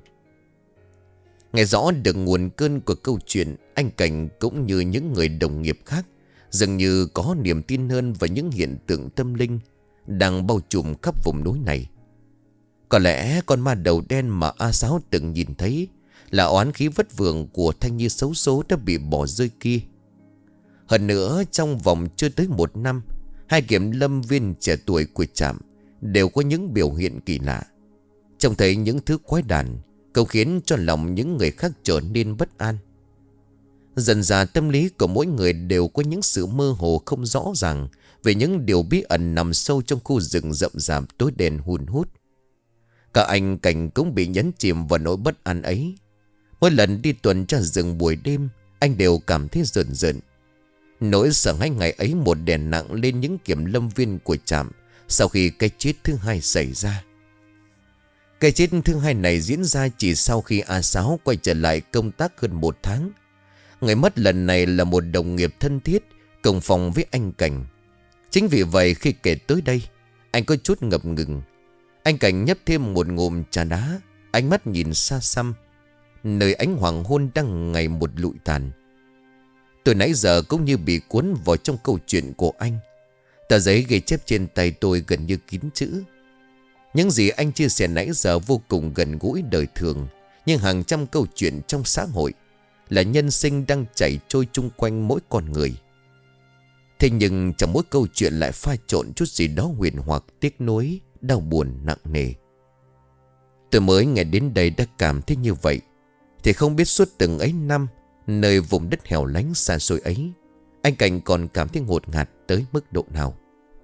Nghe rõ được nguồn cơn của câu chuyện, anh Cảnh cũng như những người đồng nghiệp khác dường như có niềm tin hơn vào những hiện tượng tâm linh đang bao trùm khắp vùng núi này. Có lẽ con ma đầu đen mà A Sáu từng nhìn thấy là oán khí vất vưởng của thanh niên xấu số đã bị bỏ rơi kia. Hơn nữa, trong vòng chưa tới một năm, hai kiểm lâm viên trẻ tuổi của trạm đều có những biểu hiện kỳ lạ. Trông thấy những thứ quái đản, cũng khiến cho lòng những người khác trở nên bất an. Dần dà tâm lý của mỗi người đều có những sự mơ hồ không rõ ràng về những điều bí ẩn nằm sâu trong khu rừng rậm rạp tối đen hun hút. Cả anh Cảnh cũng bị nhấn chìm vào nỗi bất an ấy. Mỗi lần đi tuần tra rừng buổi đêm, anh đều cảm thấy rợn rợn. Nỗi sợ hãi ngày ấy một đè nặng lên những kiểm lâm viên của trạm sau khi cái chết thứ hai xảy ra. Cái chết thứ hai này diễn ra chỉ sau khi A Sáu quay trở lại công tác hơn một tháng. Người mất lần này là một đồng nghiệp thân thiết, cùng phòng với anh Cảnh. Chính vì vậy khi kể tới đây, anh có chút ngập ngừng. Anh Cảnh nhấp thêm một ngụm trà đá, ánh mắt nhìn xa xăm, nơi ánh hoàng hôn đang ngày một lụi tàn. Từ nãy giờ cũng như bị cuốn vào trong câu chuyện của anh. Tờ giấy ghi chép trên tay tôi gần như kín chữ. Những gì anh chia sẻ nãy giờ vô cùng gần gũi đời thường, nhưng hàng trăm câu chuyện trong xã hội là nhân sinh đang chảy trôi chung quanh mỗi con người. Thế nhưng trong mỗi câu chuyện lại pha trộn chút gì đó huyền hoặc, tiếc nuối, đau buồn nặng nề. Tôi mới nghe đến đây đã cảm thấy như vậy, thì không biết suốt từng ấy năm, nơi vùng đất hẻo lánh xa xôi ấy, anh Cảnh còn cảm thấy ngột ngạt tới mức độ nào.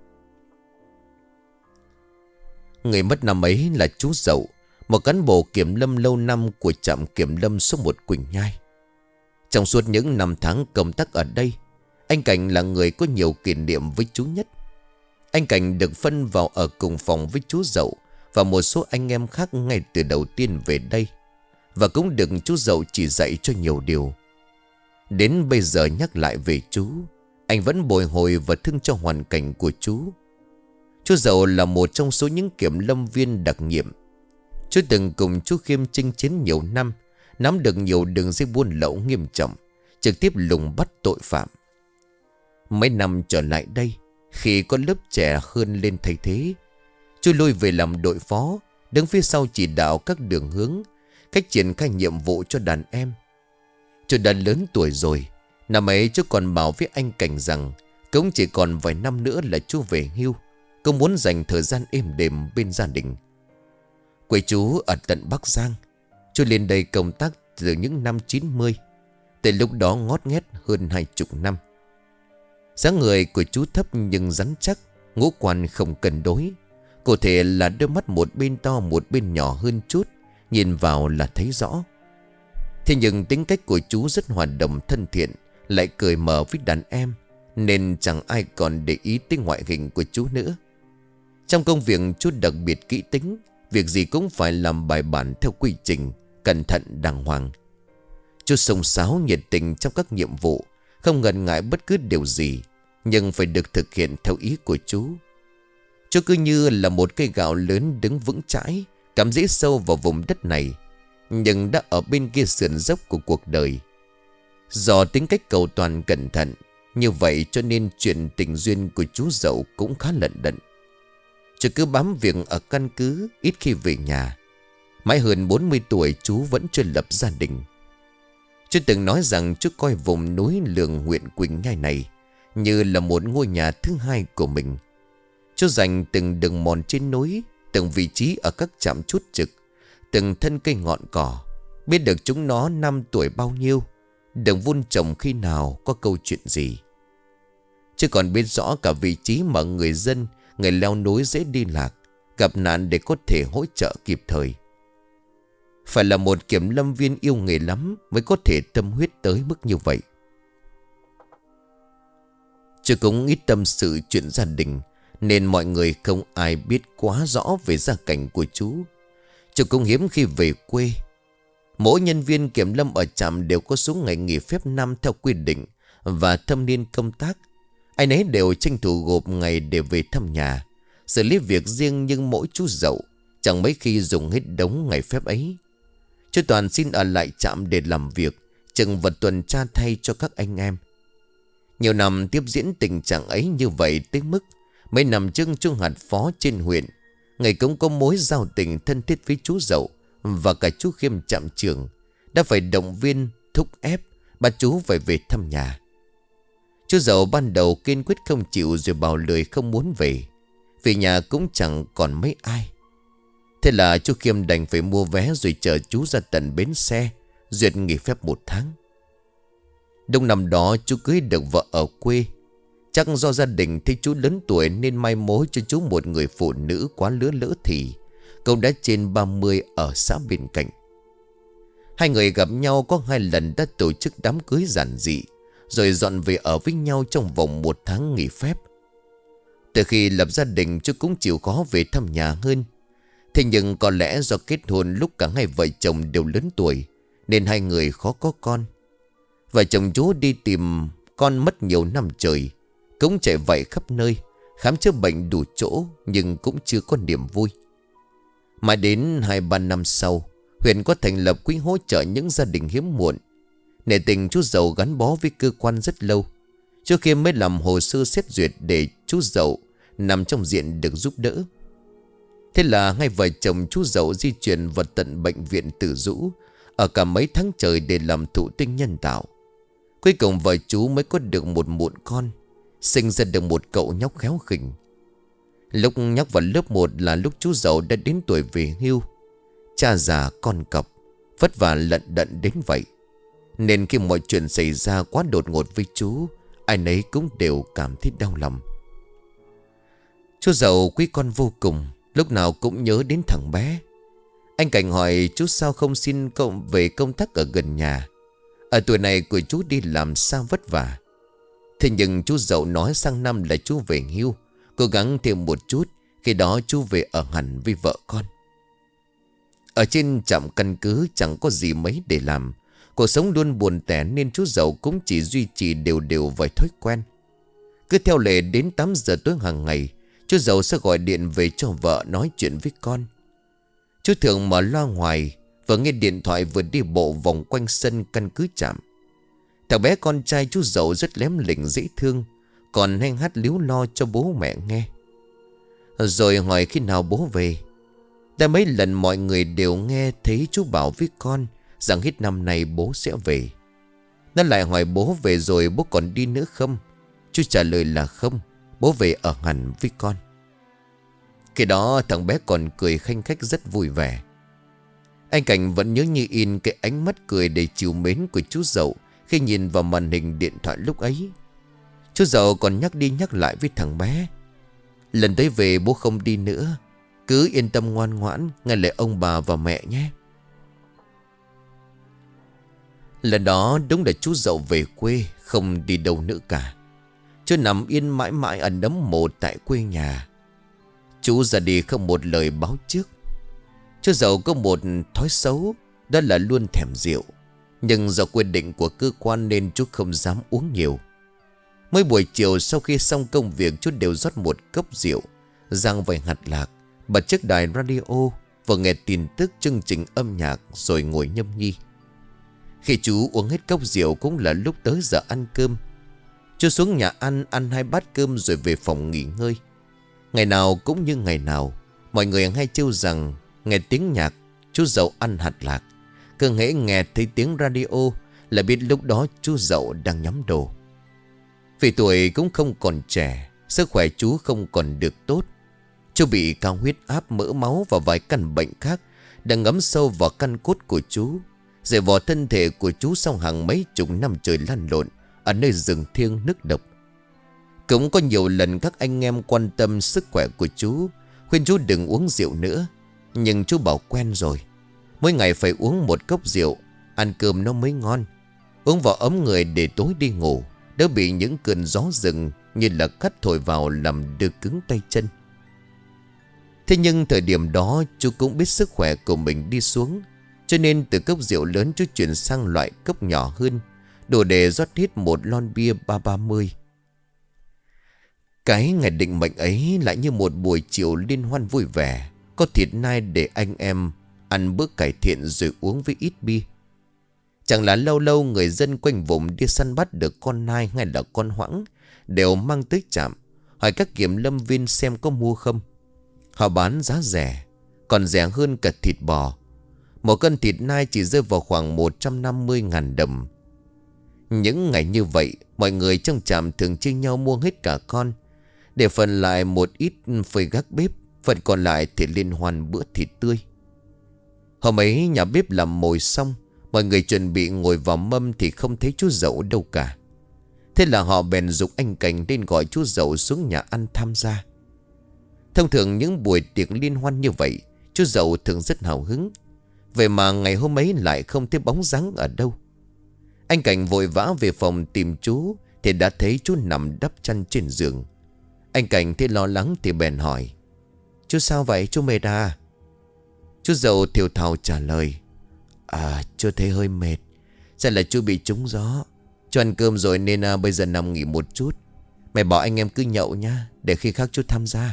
Người mất năm ấy là chú Dậu, một cán bộ kiểm lâm lâu năm của trạm kiểm lâm số một Quỳnh Nhai. Trong suốt những năm tháng công tác ở đây, anh Cảnh là người có nhiều kỷ niệm với chú nhất. Anh Cảnh được phân vào ở cùng phòng với chú Dậu và một số anh em khác ngay từ đầu tiên về đây, và cũng được chú Dậu chỉ dạy cho nhiều điều. Đến bây giờ nhắc lại về chú, anh vẫn bồi hồi và thương cho hoàn cảnh của chú. Chú Dậu là một trong số những kiểm lâm viên đặc nhiệm. Chú từng cùng chú Khiêm chinh chiến nhiều năm, nắm được nhiều đường dây buôn lậu nghiêm trọng, trực tiếp lùng bắt tội phạm. Mấy năm trở lại đây, khi có lớp trẻ hơn lên thay thế, chú lui về làm đội phó, đứng phía sau chỉ đạo các đường hướng, cách triển khai nhiệm vụ cho đàn em. Chú đã lớn tuổi rồi. Năm ấy chú còn bảo với anh Cảnh rằng cũng chỉ còn vài năm nữa là chú về hưu, cũng muốn dành thời gian êm đềm bên gia đình. Quê chú ở tận Bắc Giang. Chú lên đây công tác từ những năm chín mươi, từ lúc đó ngót nghét hơn hai chục năm. Dáng người của chú thấp nhưng rắn chắc, ngũ quan không cân đối. Cụ thể là đôi mắt một bên to một bên nhỏ hơn chút, nhìn vào là thấy rõ. Thế nhưng tính cách của chú rất hòa đồng thân thiện, lại cười mở với đàn em, nên chẳng ai còn để ý tới ngoại hình của chú nữa. Trong công việc chú đặc biệt kỹ tính, việc gì cũng phải làm bài bản theo quy trình, cẩn thận đàng hoàng. Chú xông xáo nhiệt tình trong các nhiệm vụ, không ngần ngại bất cứ điều gì, nhưng phải được thực hiện theo ý của chú. Chú cứ như là một cây gạo lớn đứng vững chãi, cắm rễ sâu vào vùng đất này, nhưng đã ở bên kia sườn dốc của cuộc đời. Do tính cách cầu toàn cẩn thận, như vậy cho nên chuyện tình duyên của chú Dậu cũng khá lận đận. Chú cứ bám việc ở căn cứ, ít khi về nhà. Mãi hơn bốn mươi tuổi chú vẫn chưa lập gia đình. Chú từng nói rằng chú coi vùng núi Lường huyện Quỳnh Nhai này như là một ngôi nhà thứ hai của mình. Chú dành từng đường mòn trên núi, từng vị trí ở các trạm chốt trực, từng thân cây ngọn cỏ, biết được chúng nó năm tuổi bao nhiêu, đường vun trồng khi nào, có câu chuyện gì. Chứ còn biết rõ cả vị trí mà người dân, người leo núi dễ đi lạc, gặp nạn để có thể hỗ trợ kịp thời. Phải là một kiểm lâm viên yêu nghề lắm mới có thể tâm huyết tới mức như vậy. Chứ cũng ít tâm sự chuyện gia đình, nên mọi người không ai biết quá rõ về gia cảnh của chú. Chú cũng hiếm khi về quê. Mỗi nhân viên kiểm lâm ở trạm đều có số ngày nghỉ phép năm theo quy định và thâm niên công tác. Ai nấy đều tranh thủ gộp ngày để về thăm nhà, xử lý việc riêng, nhưng mỗi chú Dậu chẳng mấy khi dùng hết đống ngày phép ấy. Chú toàn xin ở lại trạm để làm việc, chừng vật tuần tra thay cho các anh em. Nhiều năm tiếp diễn tình trạng ấy như vậy tới mức mấy năm trước chú hạt phó trên huyện, ngày cũng có mối giao tình thân thiết với chú Dậu và cả chú Khiêm trạm trưởng, đã phải động viên thúc ép bắt chú phải về thăm nhà. Chú Dậu ban đầu kiên quyết không chịu, rồi bảo lười không muốn về, vì nhà cũng chẳng còn mấy ai. Thế là chú Khiêm đành phải mua vé rồi chở chú ra tận bến xe, duyệt nghỉ phép một tháng. Đông năm đó chú cưới được vợ ở quê. Chắc do gia đình thấy chú lớn tuổi nên mai mối cho chú một người phụ nữ quá lứa lỡ thì, cậu đã trên ba mươi ở xã bên cạnh. Hai người gặp nhau có hai lần đã tổ chức đám cưới giản dị, rồi dọn về ở với nhau trong vòng một tháng nghỉ phép. Từ khi lập gia đình, chú cũng chịu khó về thăm nhà hơn. Thế nhưng có lẽ do kết hôn lúc cả hai vợ chồng đều lớn tuổi, nên hai người khó có con. Vợ chồng chú đi tìm con mất nhiều năm trời, cũng chạy vậy khắp nơi, khám chữa bệnh đủ chỗ, nhưng cũng chưa có niềm vui. Mãi đến hai ba năm sau, huyện có thành lập quỹ hỗ trợ những gia đình hiếm muộn. Nể tình chú Dậu gắn bó với cơ quan rất lâu, trước khi mới làm hồ sơ xét duyệt để chú Dậu nằm trong diện được giúp đỡ. Thế là hai vợ chồng chú Dậu di chuyển vào tận bệnh viện Từ Dũ ở cả mấy tháng trời để làm thụ tinh nhân tạo. Cuối cùng vợ chú mới có được một mụn con, sinh ra được một cậu nhóc khéo khỉnh. Lúc nhóc vào lớp một là lúc chú Dậu đã đến tuổi về hưu. Cha già con cọc, vất vả lận đận đến vậy, nên khi mọi chuyện xảy ra quá đột ngột với chú, ai nấy cũng đều cảm thấy đau lòng. Chú Dậu quý con vô cùng, lúc nào cũng nhớ đến thằng bé. Anh Cảnh hỏi chú sao không xin cậu về công tác ở gần nhà. Ở tuổi này của chú đi làm sao vất vả. Thế nhưng chú Dậu nói sang năm là chú về hưu, cố gắng thêm một chút, khi đó chú về ở hẳn với vợ con. Ở trên trạm căn cứ chẳng có gì mấy để làm, cuộc sống luôn buồn tẻ nên chú Dậu cũng chỉ duy trì đều đều vài thói quen. Cứ theo lệ đến tám giờ tối hàng ngày, chú Dậu sẽ gọi điện về cho vợ nói chuyện với con. Chú thường mở loa ngoài, vừa nghe điện thoại vừa đi bộ vòng quanh sân căn cứ trạm. Thằng bé con trai chú Dậu rất lém lỉnh dễ thương, còn hay hát líu lo cho bố mẹ nghe. Rồi hỏi khi nào bố về. Đã mấy lần mọi người đều nghe thấy chú bảo với con rằng hết năm nay bố sẽ về. Nó lại hỏi bố về rồi bố còn đi nữa không. Chú trả lời là không, bố về ở hẳn với con. Khi đó thằng bé còn cười khanh khách rất vui vẻ. Anh Cảnh vẫn nhớ như in cái ánh mắt cười đầy trìu mến của chú Dậu khi nhìn vào màn hình điện thoại lúc ấy. Chú Dậu còn nhắc đi nhắc lại với thằng bé: lần tới về bố không đi nữa, cứ yên tâm ngoan ngoãn nghe lời ông bà và mẹ nhé. Lần đó đúng là chú Dậu về quê, không đi đâu nữa cả. Chú nằm yên mãi mãi ở nấm mồ tại quê nhà. Chú ra đi không một lời báo trước. Chú Dậu có một thói xấu, đó là luôn thèm rượu. Nhưng do quy định của cơ quan nên chú không dám uống nhiều. Mỗi buổi chiều sau khi xong công việc, chú đều rót một cốc rượu, rang vài hạt lạc, bật chiếc đài radio, và nghe tin tức chương trình âm nhạc rồi ngồi nhâm nhi. Khi chú uống hết cốc rượu cũng là lúc tới giờ ăn cơm. Chú xuống nhà ăn, ăn hai bát cơm rồi về phòng nghỉ ngơi. Ngày nào cũng như ngày nào, mọi người hay trêu rằng nghe tiếng nhạc chú Dậu ăn hạt lạc, cứ hễ nghe thấy tiếng radio là biết lúc đó chú Dậu đang nhắm đồ. Vì tuổi cũng không còn trẻ, sức khỏe chú không còn được tốt. Chú bị cao huyết áp, mỡ máu và vài căn bệnh khác đang ngấm sâu vào căn cốt của chú, dày vò thân thể của chú sau hàng mấy chục năm trời lăn lộn ở nơi rừng thiêng nước độc. Cũng có nhiều lần các anh em quan tâm sức khỏe của chú, khuyên chú đừng uống rượu nữa. Nhưng chú bảo quen rồi, mỗi ngày phải uống một cốc rượu, ăn cơm nó mới ngon. Uống vào ấm người để tối đi ngủ, đỡ bị những cơn gió rừng như là cắt thổi vào làm đưa cứng tay chân. Thế nhưng thời điểm đó chú cũng biết sức khỏe của mình đi xuống, cho nên từ cốc rượu lớn chú chuyển sang loại cốc nhỏ hơn, đủ để rót hết một lon bia ba ba mươi. Cái ngày định mệnh ấy lại như một buổi chiều liên hoan vui vẻ, có thịt nai để anh em ăn bữa cải thiện rồi uống với ít bia. Chẳng là lâu lâu người dân quanh vùng đi săn bắt được con nai hay là con hoãng đều mang tới trạm, hỏi các kiểm lâm viên xem có mua không. Họ bán giá rẻ, còn rẻ hơn cả thịt bò. Một cân thịt nai chỉ rơi vào khoảng một trăm năm mươi ngàn đồng. Những ngày như vậy, mọi người trong trạm thường chia nhau mua hết cả con, để phần lại một ít phơi gác bếp, phần còn lại thì liên hoan bữa thịt tươi. Hôm ấy nhà bếp làm mồi xong, mọi người chuẩn bị ngồi vào mâm thì không thấy chú Dậu đâu cả. Thế là họ bèn giục anh Cảnh nên gọi chú Dậu xuống nhà ăn tham gia. Thông thường những buổi tiệc liên hoan như vậy, chú Dậu thường rất hào hứng. Vậy mà ngày hôm ấy lại không thấy bóng dáng ở đâu. Anh Cảnh vội vã về phòng tìm chú thì đã thấy chú nằm đắp chăn trên giường. Anh Cảnh thấy lo lắng thì bèn hỏi: chú sao vậy, chú mệt à? Chú Dậu thều thào trả lời: À, chú thấy hơi mệt, chắc là chú bị trúng gió. Chú ăn cơm rồi nên à, bây giờ nằm nghỉ một chút. Mẹ bảo anh em cứ nhậu nha, để khi khác chú tham gia.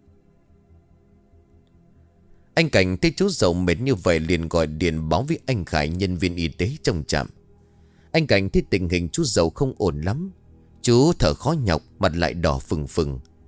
Anh Cảnh thấy chú Dậu mệt như vậy liền gọi điện báo với anh Khải, nhân viên y tế trong trạm. Anh Cảnh thấy tình hình chú Dậu không ổn lắm. Chú thở khó nhọc, mặt lại đỏ phừng phừng.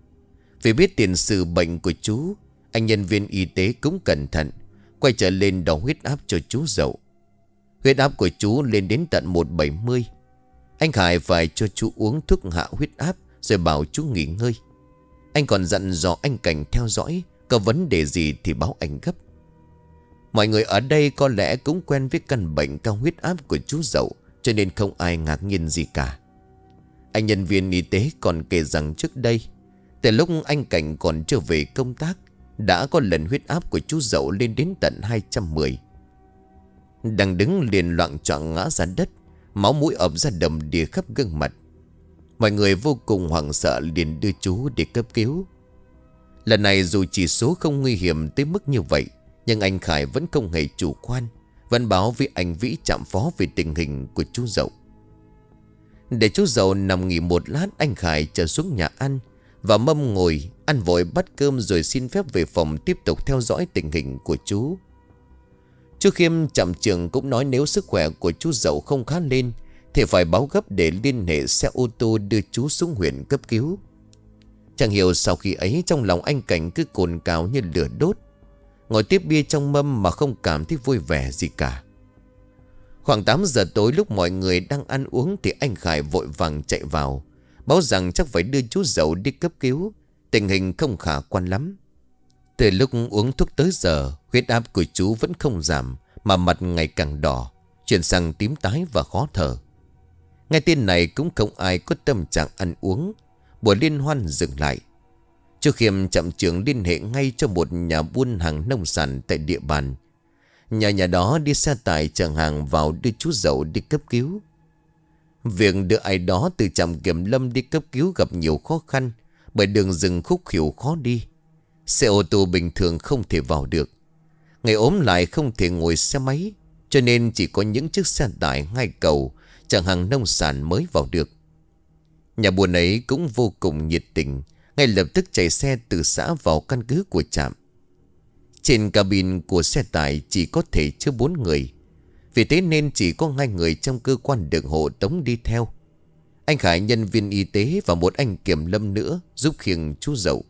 Vì biết tiền sử bệnh của chú, anh nhân viên y tế cũng cẩn thận quay trở lên đo huyết áp cho chú Dậu. Huyết áp của chú lên đến tận một trăm bảy mươi. Anh Khải phải cho chú uống thuốc hạ huyết áp rồi bảo chú nghỉ ngơi. Anh còn dặn dò anh Cảnh theo dõi, có vấn đề gì thì báo anh gấp. Mọi người ở đây có lẽ cũng quen với căn bệnh cao huyết áp của chú Dậu, cho nên không ai ngạc nhiên gì cả. Anh nhân viên y tế còn kể rằng trước đây, từ lúc anh Cảnh còn chưa về công tác, đã có lần huyết áp của chú Dậu lên đến tận hai trăm mười. Đang đứng liền loạng choạng ngã ra đất, máu mũi ập ra đầm đìa khắp gương mặt. Mọi người vô cùng hoảng sợ liền đưa chú để cấp cứu. Lần này dù chỉ số không nguy hiểm tới mức như vậy, nhưng anh Khải vẫn không hề chủ quan, vẫn báo với anh Vĩ trạm phó về tình hình của chú Dậu. Để chú Dậu nằm nghỉ một lát, anh Khải trở xuống nhà ăn và mâm ngồi ăn vội bát cơm rồi xin phép về phòng tiếp tục theo dõi tình hình của chú. Chú Khiêm trạm trưởng cũng nói nếu sức khỏe của chú Dậu không khá lên thì phải báo gấp để liên hệ xe ô tô đưa chú xuống huyện cấp cứu. Chẳng hiểu sau khi ấy trong lòng anh Cảnh cứ cồn cào như lửa đốt, ngồi tiếp bia trong mâm mà không cảm thấy vui vẻ gì cả. Khoảng tám giờ tối lúc mọi người đang ăn uống thì anh Khải vội vàng chạy vào, báo rằng chắc phải đưa chú Dậu đi cấp cứu, tình hình không khả quan lắm. Từ lúc uống thuốc tới giờ, huyết áp của chú vẫn không giảm mà mặt ngày càng đỏ, chuyển sang tím tái và khó thở. Ngay tin này cũng không ai có tâm trạng ăn uống. Buổi liên hoan dừng lại. Chú Khiêm trạm trưởng liên hệ ngay cho một nhà buôn hàng nông sản tại địa bàn. Nhà nhà đó đi xe tải chở hàng vào đưa chú Dậu đi cấp cứu. Việc đưa ai đó từ trạm kiểm lâm đi cấp cứu gặp nhiều khó khăn, bởi đường rừng khúc khuỷu khó đi. Xe ô tô bình thường không thể vào được. Người ốm lại không thể ngồi xe máy, cho nên chỉ có những chiếc xe tải hai cầu chở hàng nông sản mới vào được. Nhà buôn ấy cũng vô cùng nhiệt tình, ngay lập tức chạy xe từ xã vào căn cứ của trạm. Trên cabin của xe tải chỉ có thể chứa bốn người, vì thế nên chỉ có hai người trong cơ quan được hộ tống đi theo. Anh Khải nhân viên y tế và một anh kiểm lâm nữa giúp khiêng chú Dậu.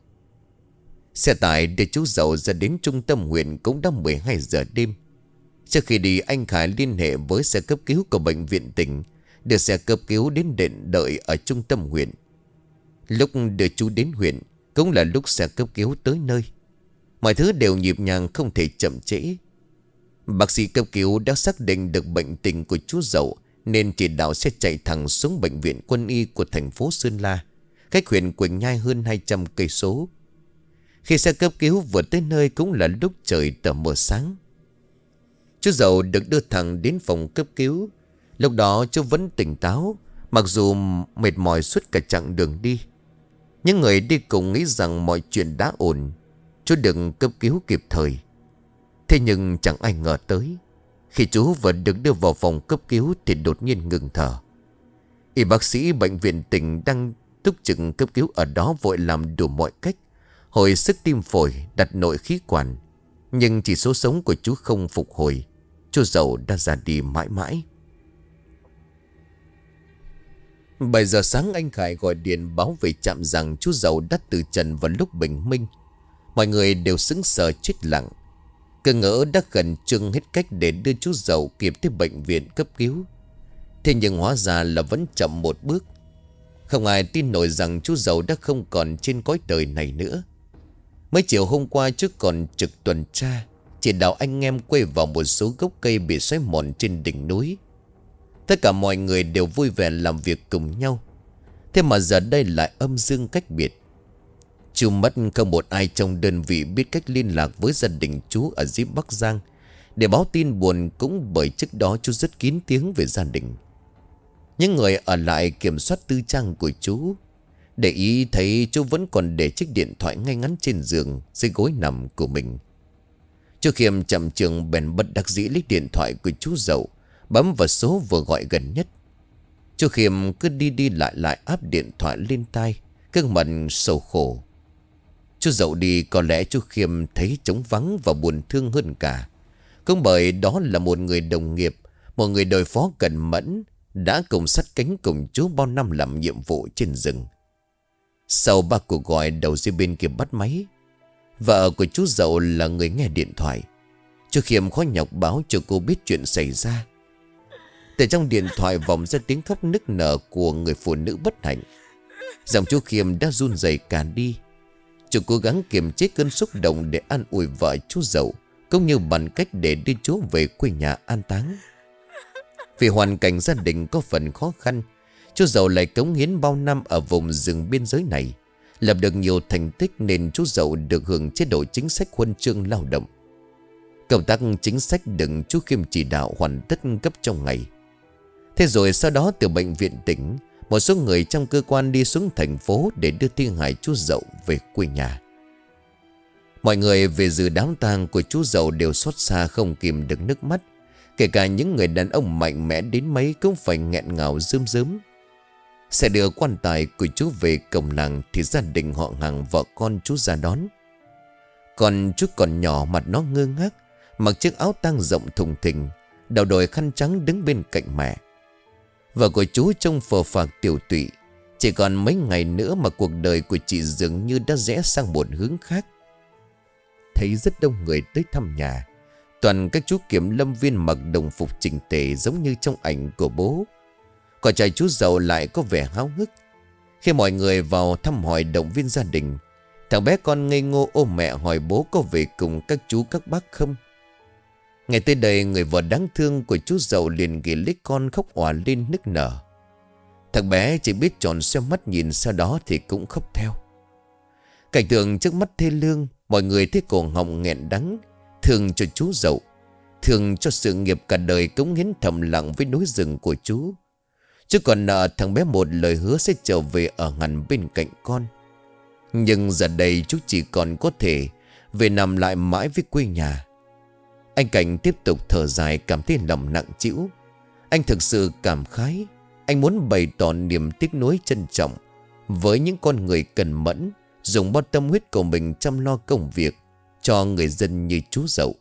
Xe tải đưa chú Dậu ra đến trung tâm huyện cũng đã mười hai giờ đêm. Trước khi đi, anh Khải liên hệ với xe cấp cứu của bệnh viện tỉnh, đưa xe cấp cứu đến đền đợi ở trung tâm huyện. Lúc đưa chú đến huyện cũng là lúc xe cấp cứu tới nơi. Mọi thứ đều nhịp nhàng không thể chậm trễ. Bác sĩ cấp cứu đã xác định được bệnh tình của chú Dậu, nên chỉ đạo sẽ chạy thẳng xuống bệnh viện quân y của thành phố Sơn La, cách huyện Quỳnh Nhai hơn hai trăm cây số. Khi xe cấp cứu vừa tới nơi cũng là lúc trời tờ mờ sáng. Chú Dậu được đưa thẳng đến phòng cấp cứu. Lúc đó chú vẫn tỉnh táo, mặc dù mệt mỏi suốt cả chặng đường đi. Những người đi cùng nghĩ rằng mọi chuyện đã ổn, chú đừng cấp cứu kịp thời. Thế nhưng chẳng ai ngờ tới, khi chú vừa được đưa vào phòng cấp cứu thì đột nhiên ngừng thở. Y bác sĩ bệnh viện tỉnh đang túc trực cấp cứu ở đó vội làm đủ mọi cách, hồi sức tim phổi, đặt nội khí quản. Nhưng chỉ số sống của chú không phục hồi. Chú Dậu đã ra đi mãi mãi. Bảy giờ sáng anh Khải gọi điện báo về trạm rằng chú Dậu đã từ trần vào lúc bình minh. Mọi người đều sững sờ chết lặng. Cứ ngỡ đã gần chừng hết cách để đưa chú Dậu kịp tới bệnh viện cấp cứu. Thế nhưng hóa ra là vẫn chậm một bước. Không ai tin nổi rằng chú Dậu đã không còn trên cõi đời này nữa. Mấy chiều hôm qua chú còn trực tuần tra, chỉ đạo anh em quay vào một số gốc cây bị xói mòn trên đỉnh núi. Tất cả mọi người đều vui vẻ làm việc cùng nhau. Thế mà giờ đây lại âm dương cách biệt. Chú mất không một ai trong đơn vị biết cách liên lạc với gia đình chú ở dưới Bắc Giang để báo tin buồn, cũng bởi trước đó chú rất kín tiếng về gia đình. Những người ở lại kiểm soát tư trang của chú, để ý thấy chú vẫn còn để chiếc điện thoại ngay ngắn trên giường dưới gối nằm của mình. Chú Khiêm trạm trưởng bèn bất đắc dĩ lấy điện thoại của chú Dậu, bấm vào số vừa gọi gần nhất. Chú Khiêm cứ đi đi lại lại áp điện thoại lên tai, gương mặt sầu khổ. Chú Dậu đi có lẽ chú Khiêm thấy trống vắng và buồn thương hơn cả. Cũng bởi đó là một người đồng nghiệp, một người đội phó cẩn mẫn, đã cùng sát cánh cùng chú bao năm làm nhiệm vụ trên rừng. Sau ba cuộc gọi, đầu dây bên kia bắt máy. Vợ của chú Dậu là người nghe điện thoại. Chú Khiêm khó nhọc báo cho cô biết chuyện xảy ra. Từ trong điện thoại vọng ra tiếng khóc nức nở của người phụ nữ bất hạnh. Giọng chú Khiêm đã run rẩy cả đi. Chú cố gắng kiềm chế cơn xúc động để an ủi vợ chú Dậu, cũng như bằng cách để đưa chú về quê nhà an táng. Vì hoàn cảnh gia đình có phần khó khăn, chú Dậu lại cống hiến bao năm ở vùng rừng biên giới này, lập được nhiều thành tích nên chú Dậu được hưởng chế độ chính sách huân chương lao động. Công tác chính sách được chú Khiêm chỉ đạo hoàn tất cấp trong ngày. Thế rồi sau đó từ bệnh viện tỉnh, một số người trong cơ quan đi xuống thành phố để đưa thi hài chú Dậu về quê nhà. Mọi người về dự đám tang của chú Dậu đều xót xa không kìm được nước mắt. Kể cả những người đàn ông mạnh mẽ đến mấy cũng phải nghẹn ngào rơm rớm. Sẽ đưa quan tài của chú về cổng làng thì gia đình họ hàng vợ con chú ra đón. Còn chú còn nhỏ, mặt nó ngơ ngác, mặc chiếc áo tang rộng thùng thình, đầu đội khăn trắng đứng bên cạnh mẹ. Vợ của chú trông phờ phạc tiểu tụy. Chỉ còn mấy ngày nữa mà cuộc đời của chị dường như đã rẽ sang một hướng khác. Thấy rất đông người tới thăm nhà. Toàn các chú kiểm lâm viên mặc đồng phục chỉnh tề giống như trong ảnh của bố. Còn trai chú Dậu lại có vẻ háo hức. Khi mọi người vào thăm hỏi động viên gia đình, thằng bé con ngây ngô ôm mẹ hỏi bố có về cùng các chú các bác không. Ngày tới đây, người vợ đáng thương của chú Dậu liền ghé lấy con khóc òa lên nức nở. Thằng bé chỉ biết tròn xoe mắt nhìn, sau đó thì cũng khóc theo. Cảnh tượng trước mắt thê lương, mọi người thấy cổ họng nghẹn đắng, thương cho chú Dậu, thương cho sự nghiệp cả đời cống hiến thầm lặng với núi rừng của chú. Chứ còn nợ thằng bé một lời hứa sẽ trở về ở hẳn bên cạnh con. Nhưng giờ đây chú chỉ còn có thể về nằm lại mãi với quê nhà. Anh Cảnh tiếp tục thở dài, cảm thấy lòng nặng trĩu. Anh thực sự cảm khái. Anh muốn bày tỏ niềm tiếc nuối trân trọng với những con người cần mẫn, dùng bao tâm huyết của mình chăm lo công việc cho người dân như chú Dậu.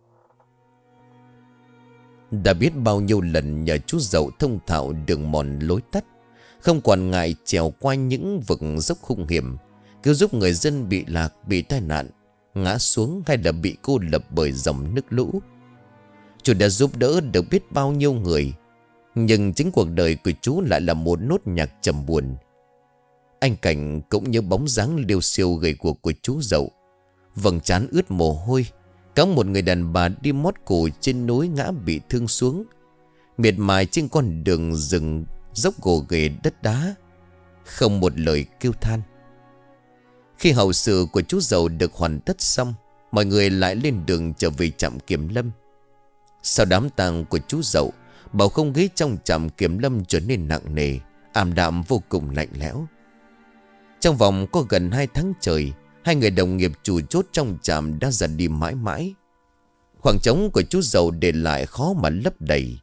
Đã biết bao nhiêu lần nhờ chú Dậu thông thạo đường mòn lối tắt, không quản ngại trèo qua những vực dốc hung hiểm, cứu giúp người dân bị lạc, bị tai nạn, ngã xuống hay là bị cô lập bởi dòng nước lũ. Chú đã giúp đỡ được biết bao nhiêu người, nhưng chính cuộc đời của chú lại là một nốt nhạc trầm buồn. Anh Cảnh cũng như bóng dáng liêu xiêu gầy guộc của chú Dậu, vầng trán ướt mồ hôi, cõng một người đàn bà đi mót cổ trên núi ngã bị thương xuống, miệt mài trên con đường rừng dốc gồ ghề đất đá, không một lời kêu than. Khi hậu sự của chú Dậu được hoàn tất xong, mọi người lại lên đường trở về trạm kiểm lâm. Sau đám tang của chú Dậu, bầu không khí trong trạm kiểm lâm trở nên nặng nề, ảm đạm vô cùng lạnh lẽo. Trong vòng có gần hai tháng trời, hai người đồng nghiệp chủ chốt trong trạm đã dần đi mãi mãi. Khoảng trống của chú Dậu để lại khó mà lấp đầy.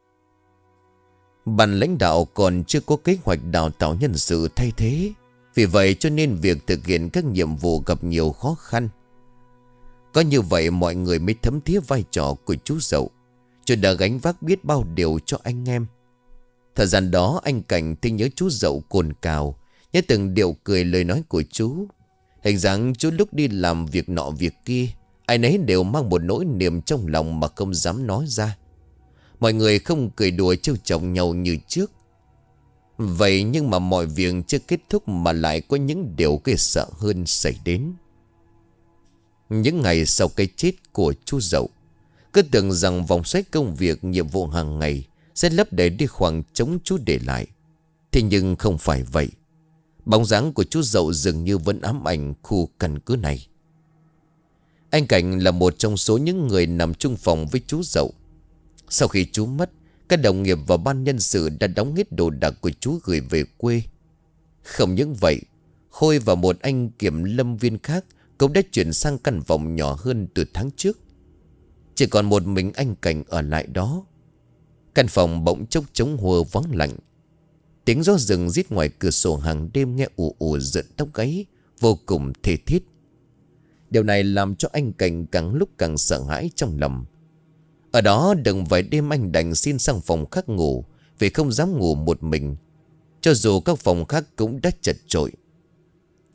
Ban lãnh đạo còn chưa có kế hoạch đào tạo nhân sự thay thế, vì vậy cho nên việc thực hiện các nhiệm vụ gặp nhiều khó khăn. Có như vậy mọi người mới thấm thía vai trò của chú Dậu. Chú đã gánh vác biết bao điều cho anh em. Thời gian đó anh Cảnh thấy nhớ chú Dậu cồn cào, nhớ từng điệu cười lời nói của chú. Hình dáng chú lúc đi làm việc nọ việc kia, ai nấy đều mang một nỗi niềm trong lòng mà không dám nói ra. Mọi người không cười đùa trêu chọc nhau như trước. Vậy nhưng mà mọi việc chưa kết thúc mà lại có những điều ghê sợ hơn xảy đến. Những ngày sau cái chết của chú Dậu, cứ tưởng rằng vòng xoáy công việc, nhiệm vụ hàng ngày sẽ lấp đầy đi khoảng trống chú để lại. Thế nhưng không phải vậy. Bóng dáng của chú Dậu dường như vẫn ám ảnh khu căn cứ này. Anh Cảnh là một trong số những người nằm chung phòng với chú Dậu. Sau khi chú mất, các đồng nghiệp và ban nhân sự đã đóng hết đồ đạc của chú gửi về quê. Không những vậy, Khôi và một anh kiểm lâm viên khác cũng đã chuyển sang căn phòng nhỏ hơn từ tháng trước. Chỉ còn một mình anh Cảnh ở lại đó. Căn phòng bỗng chốc trống huơ vắng lạnh. Tiếng gió rừng rít ngoài cửa sổ hàng đêm nghe ù ù giận tóc gáy, vô cùng thê thiết. Điều này làm cho anh Cảnh càng lúc càng sợ hãi trong lòng. Ở đó đừng vài đêm anh đành xin sang phòng khác ngủ, vì không dám ngủ một mình, cho dù các phòng khác cũng đã chật chội.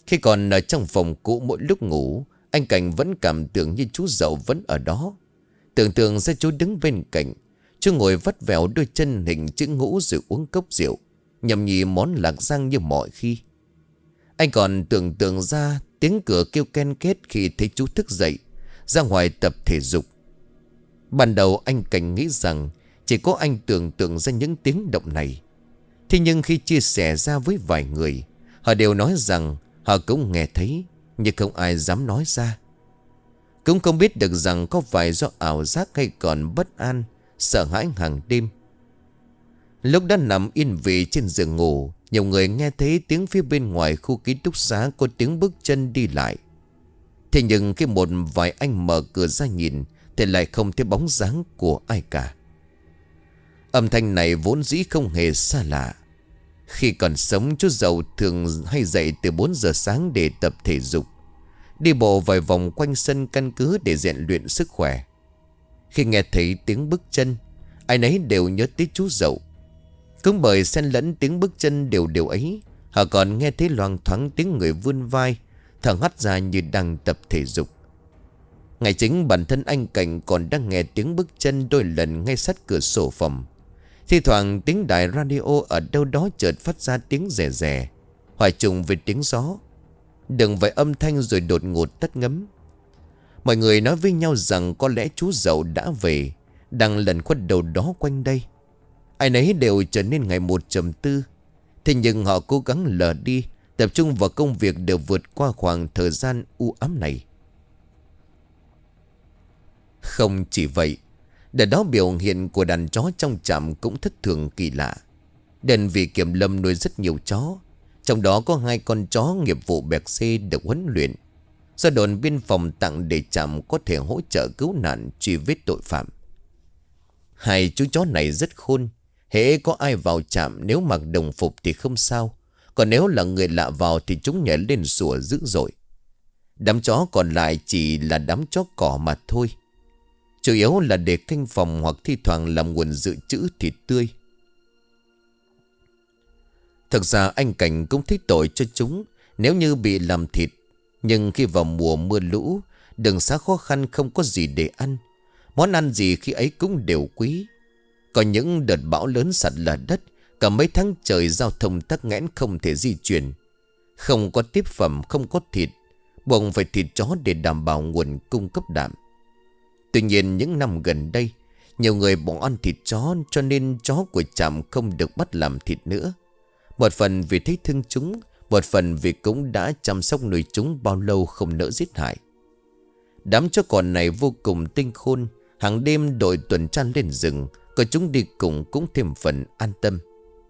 Khi còn ở trong phòng cũ, mỗi lúc ngủ, anh Cảnh vẫn cảm tưởng như chú Dậu vẫn ở đó. Tưởng tượng ra chú đứng bên cạnh, chú ngồi vắt vẻo đôi chân hình chữ ngũ rồi uống cốc rượu, nhâm nhi món lạc rang như mọi khi. Anh còn tưởng tượng ra tiếng cửa kêu ken két khi thấy chú thức dậy ra ngoài tập thể dục. Ban đầu anh Cảnh nghĩ rằng chỉ có anh tưởng tượng ra những tiếng động này. Thế nhưng khi chia sẻ ra với vài người, họ đều nói rằng họ cũng nghe thấy, nhưng không ai dám nói ra. Cũng không biết được rằng có phải do ảo giác hay còn bất an, sợ hãi hàng đêm. Lúc đã nằm yên vị trên giường ngủ, nhiều người nghe thấy tiếng phía bên ngoài khu ký túc xá có tiếng bước chân đi lại. Thế nhưng khi một vài anh mở cửa ra nhìn thì lại không thấy bóng dáng của ai cả. Âm thanh này vốn dĩ không hề xa lạ. Khi còn sống, chú Dậu thường hay dậy từ bốn giờ sáng để tập thể dục, đi bộ vài vòng quanh sân căn cứ để rèn luyện sức khỏe. Khi nghe thấy tiếng bước chân, ai nấy đều nhớ tới chú Dậu. Cũng bởi xen lẫn tiếng bước chân đều đều ấy, họ còn nghe thấy loang thoáng tiếng người vươn vai, thở hắt ra như đang tập thể dục. Ngày chính bản thân anh Cảnh còn đang nghe tiếng bước chân đôi lần ngay sát cửa sổ phòng. Thi thoảng tiếng đài radio ở đâu đó chợt phát ra tiếng rè rè, hòa trùng với tiếng gió. Đừng vậy âm thanh rồi đột ngột tắt ngấm. Mọi người nói với nhau rằng có lẽ chú Dậu đã về, đang lần khuất đầu đó quanh đây. Ai nấy đều trở nên ngày một trầm tư. Thế nhưng họ cố gắng lờ đi, tập trung vào công việc để vượt qua khoảng thời gian u ám này. Không chỉ vậy, để đó biểu hiện của đàn chó trong trạm cũng thất thường kỳ lạ. Đơn vị kiểm lâm nuôi rất nhiều chó, trong đó có hai con chó nghiệp vụ bẹc xê được huấn luyện, do đồn biên phòng tặng để trạm có thể hỗ trợ cứu nạn truy vết tội phạm. Hai chú chó này rất khôn. Hễ có ai vào trạm, nếu mặc đồng phục thì không sao, còn nếu là người lạ vào thì chúng nhảy lên sủa dữ dội. Đám chó còn lại chỉ là đám chó cỏ mà thôi, chủ yếu là để canh phòng hoặc thi thoảng làm nguồn dự trữ thịt tươi. Thực ra anh Cảnh cũng thích tội cho chúng nếu như bị làm thịt. Nhưng khi vào mùa mưa lũ, đường xá khó khăn, không có gì để ăn, món ăn gì khi ấy cũng đều quý. Có những đợt bão lớn sạt lở đất, cả mấy tháng trời giao thông tắc nghẽn không thể di chuyển. Không có tiếp phẩm, không có thịt, buộc phải thịt chó để đảm bảo nguồn cung cấp đạm. Tuy nhiên những năm gần đây, nhiều người bỏ ăn thịt chó, cho nên chó của trạm không được bắt làm thịt nữa. Một phần vì thấy thương chúng, một phần vì cũng đã chăm sóc nuôi chúng bao lâu không nỡ giết hại. Đám chó con này vô cùng tinh khôn, hàng đêm đội tuần tra lên rừng, có chúng đi cùng cũng thêm phần an tâm.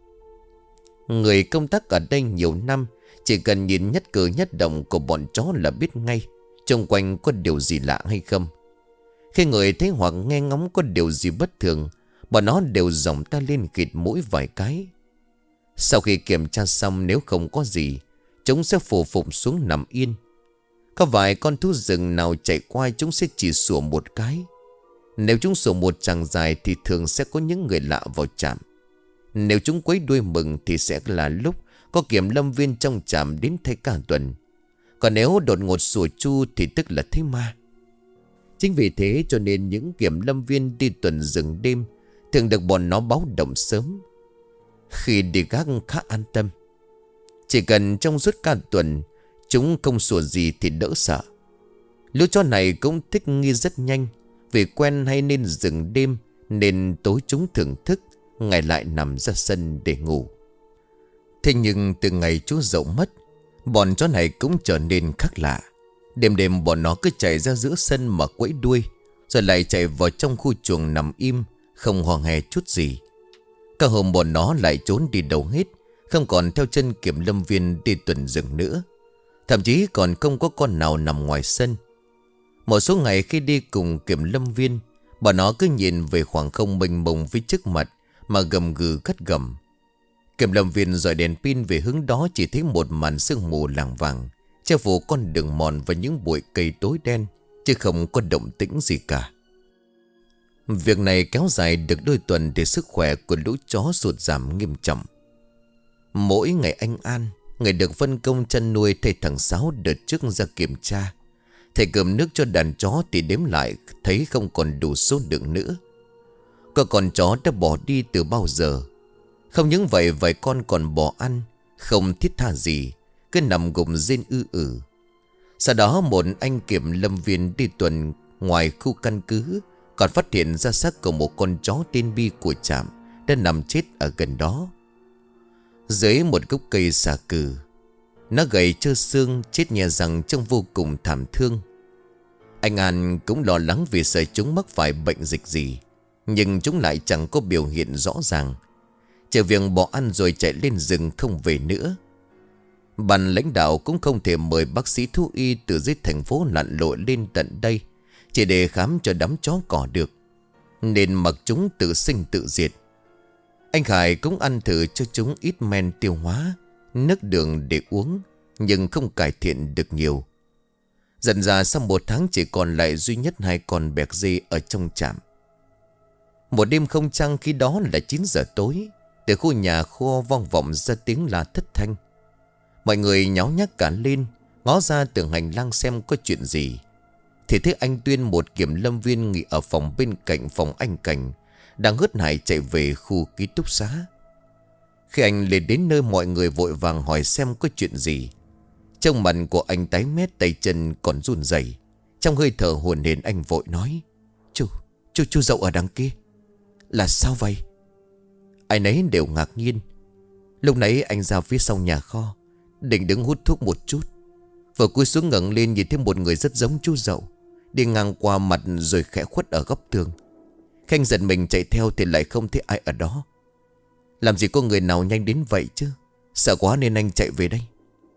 Người công tác ở đây nhiều năm, chỉ cần nhìn nhất cử nhất động của bọn chó là biết ngay xung quanh có điều gì lạ hay không. Khi người thấy hoặc nghe ngóng có điều gì bất thường, bọn nó đều giòng ta lên khịt mũi vài cái. Sau khi kiểm tra xong, nếu không có gì, chúng sẽ phủ phục xuống nằm yên. Có vài con thú rừng nào chạy qua, chúng sẽ chỉ sủa một cái. Nếu chúng sủa một chàng dài thì thường sẽ có những người lạ vào trạm. Nếu chúng quấy đuôi mừng thì sẽ là lúc có kiểm lâm viên trong trạm đến thay cả tuần. Còn nếu đột ngột sủa chu thì tức là thấy ma. Chính vì thế cho nên những kiểm lâm viên đi tuần rừng đêm thường được bọn nó báo động sớm. Khi đi gác khá an tâm, chỉ cần trong suốt cả tuần chúng không sủa gì thì đỡ sợ. Lũ chó này cũng thích nghi rất nhanh, vì quen hay nên rừng đêm, nên tối chúng thưởng thức, ngày lại nằm ra sân để ngủ. Thế nhưng từ ngày chú Dậu mất, bọn chó này cũng trở nên khác lạ. Đêm đêm bọn nó cứ chạy ra giữa sân mà quẫy đuôi, rồi lại chạy vào trong khu chuồng nằm im, không hoang hè chút gì. Cả hôm bọn nó lại trốn đi đâu hết, không còn theo chân kiểm lâm viên đi tuần rừng nữa. Thậm chí còn không có con nào nằm ngoài sân. Một số ngày khi đi cùng kiểm lâm viên, bọn nó cứ nhìn về khoảng không mênh mông phía trước mặt mà gầm gừ cất gầm. Kiểm lâm viên dọi đèn pin về hướng đó, chỉ thấy một màn sương mù làng vàng che phủ con đường mòn và những bụi cây tối đen, chứ không có động tĩnh gì cả. Việc này kéo dài được đôi tuần thì sức khỏe của lũ chó sụt giảm nghiêm trọng. Mỗi ngày anh An, người được phân công chăn nuôi thầy thằng Sáu đợt trước ra kiểm tra. Thầy cơm nước cho đàn chó thì đếm lại thấy không còn đủ số lượng nữa. Có con chó đã bỏ đi từ bao giờ. Không những vậy vài con còn bỏ ăn, không thiết tha gì, cứ nằm gục rên ư ử. Sau đó một anh kiểm lâm viên đi tuần ngoài khu căn cứ còn phát hiện ra xác của một con chó tên Bi của trạm đã nằm chết ở gần đó. Dưới một gốc cây xà cừ, nó gầy trơ xương, chết nhè rằng trông vô cùng thảm thương. Anh An cũng lo lắng vì sợ chúng mắc phải bệnh dịch gì, nhưng chúng lại chẳng có biểu hiện rõ ràng. Chờ việc bỏ ăn rồi chạy lên rừng không về nữa. Ban lãnh đạo cũng không thể mời bác sĩ thú y từ dưới thành phố lặn lội lên tận đây chỉ để khám cho đám chó cỏ được, nên mặc chúng tự sinh tự diệt. Anh Khải cũng ăn thử cho chúng ít men tiêu hóa, nước đường để uống, nhưng không cải thiện được nhiều. Dần ra sau một tháng chỉ còn lại duy nhất hai con bẹc dê ở trong trạm. Một đêm không trăng, khi đó là chín giờ tối, từ khu nhà kho vang vọng ra tiếng la thất thanh. Mọi người nháo nhác cả lên, ngó ra tường hành lang xem có chuyện gì. Thì thấy anh Tuyên, một kiểm lâm viên nghỉ ở phòng bên cạnh phòng anh Cảnh, đang hớt hải chạy về khu ký túc xá. Khi anh lên đến nơi, mọi người vội vàng hỏi xem có chuyện gì. Trong mặt của anh tái mét, tay chân còn run rẩy. Trong hơi thở hồn hển, anh vội nói: Chú, chú, chú Dậu ở đằng kia. Là sao vậy? Ai nấy đều ngạc nhiên. Lúc nãy anh ra phía sau nhà kho, định đứng hút thuốc một chút, vừa cúi xuống ngẩng lên nhìn thấy một người rất giống chú Dậu đi ngang qua mặt rồi khẽ khuất ở góc tường. Khanh giật mình chạy theo thì lại không thấy ai ở đó. Làm gì có người nào nhanh đến vậy chứ. Sợ quá nên anh chạy về đây.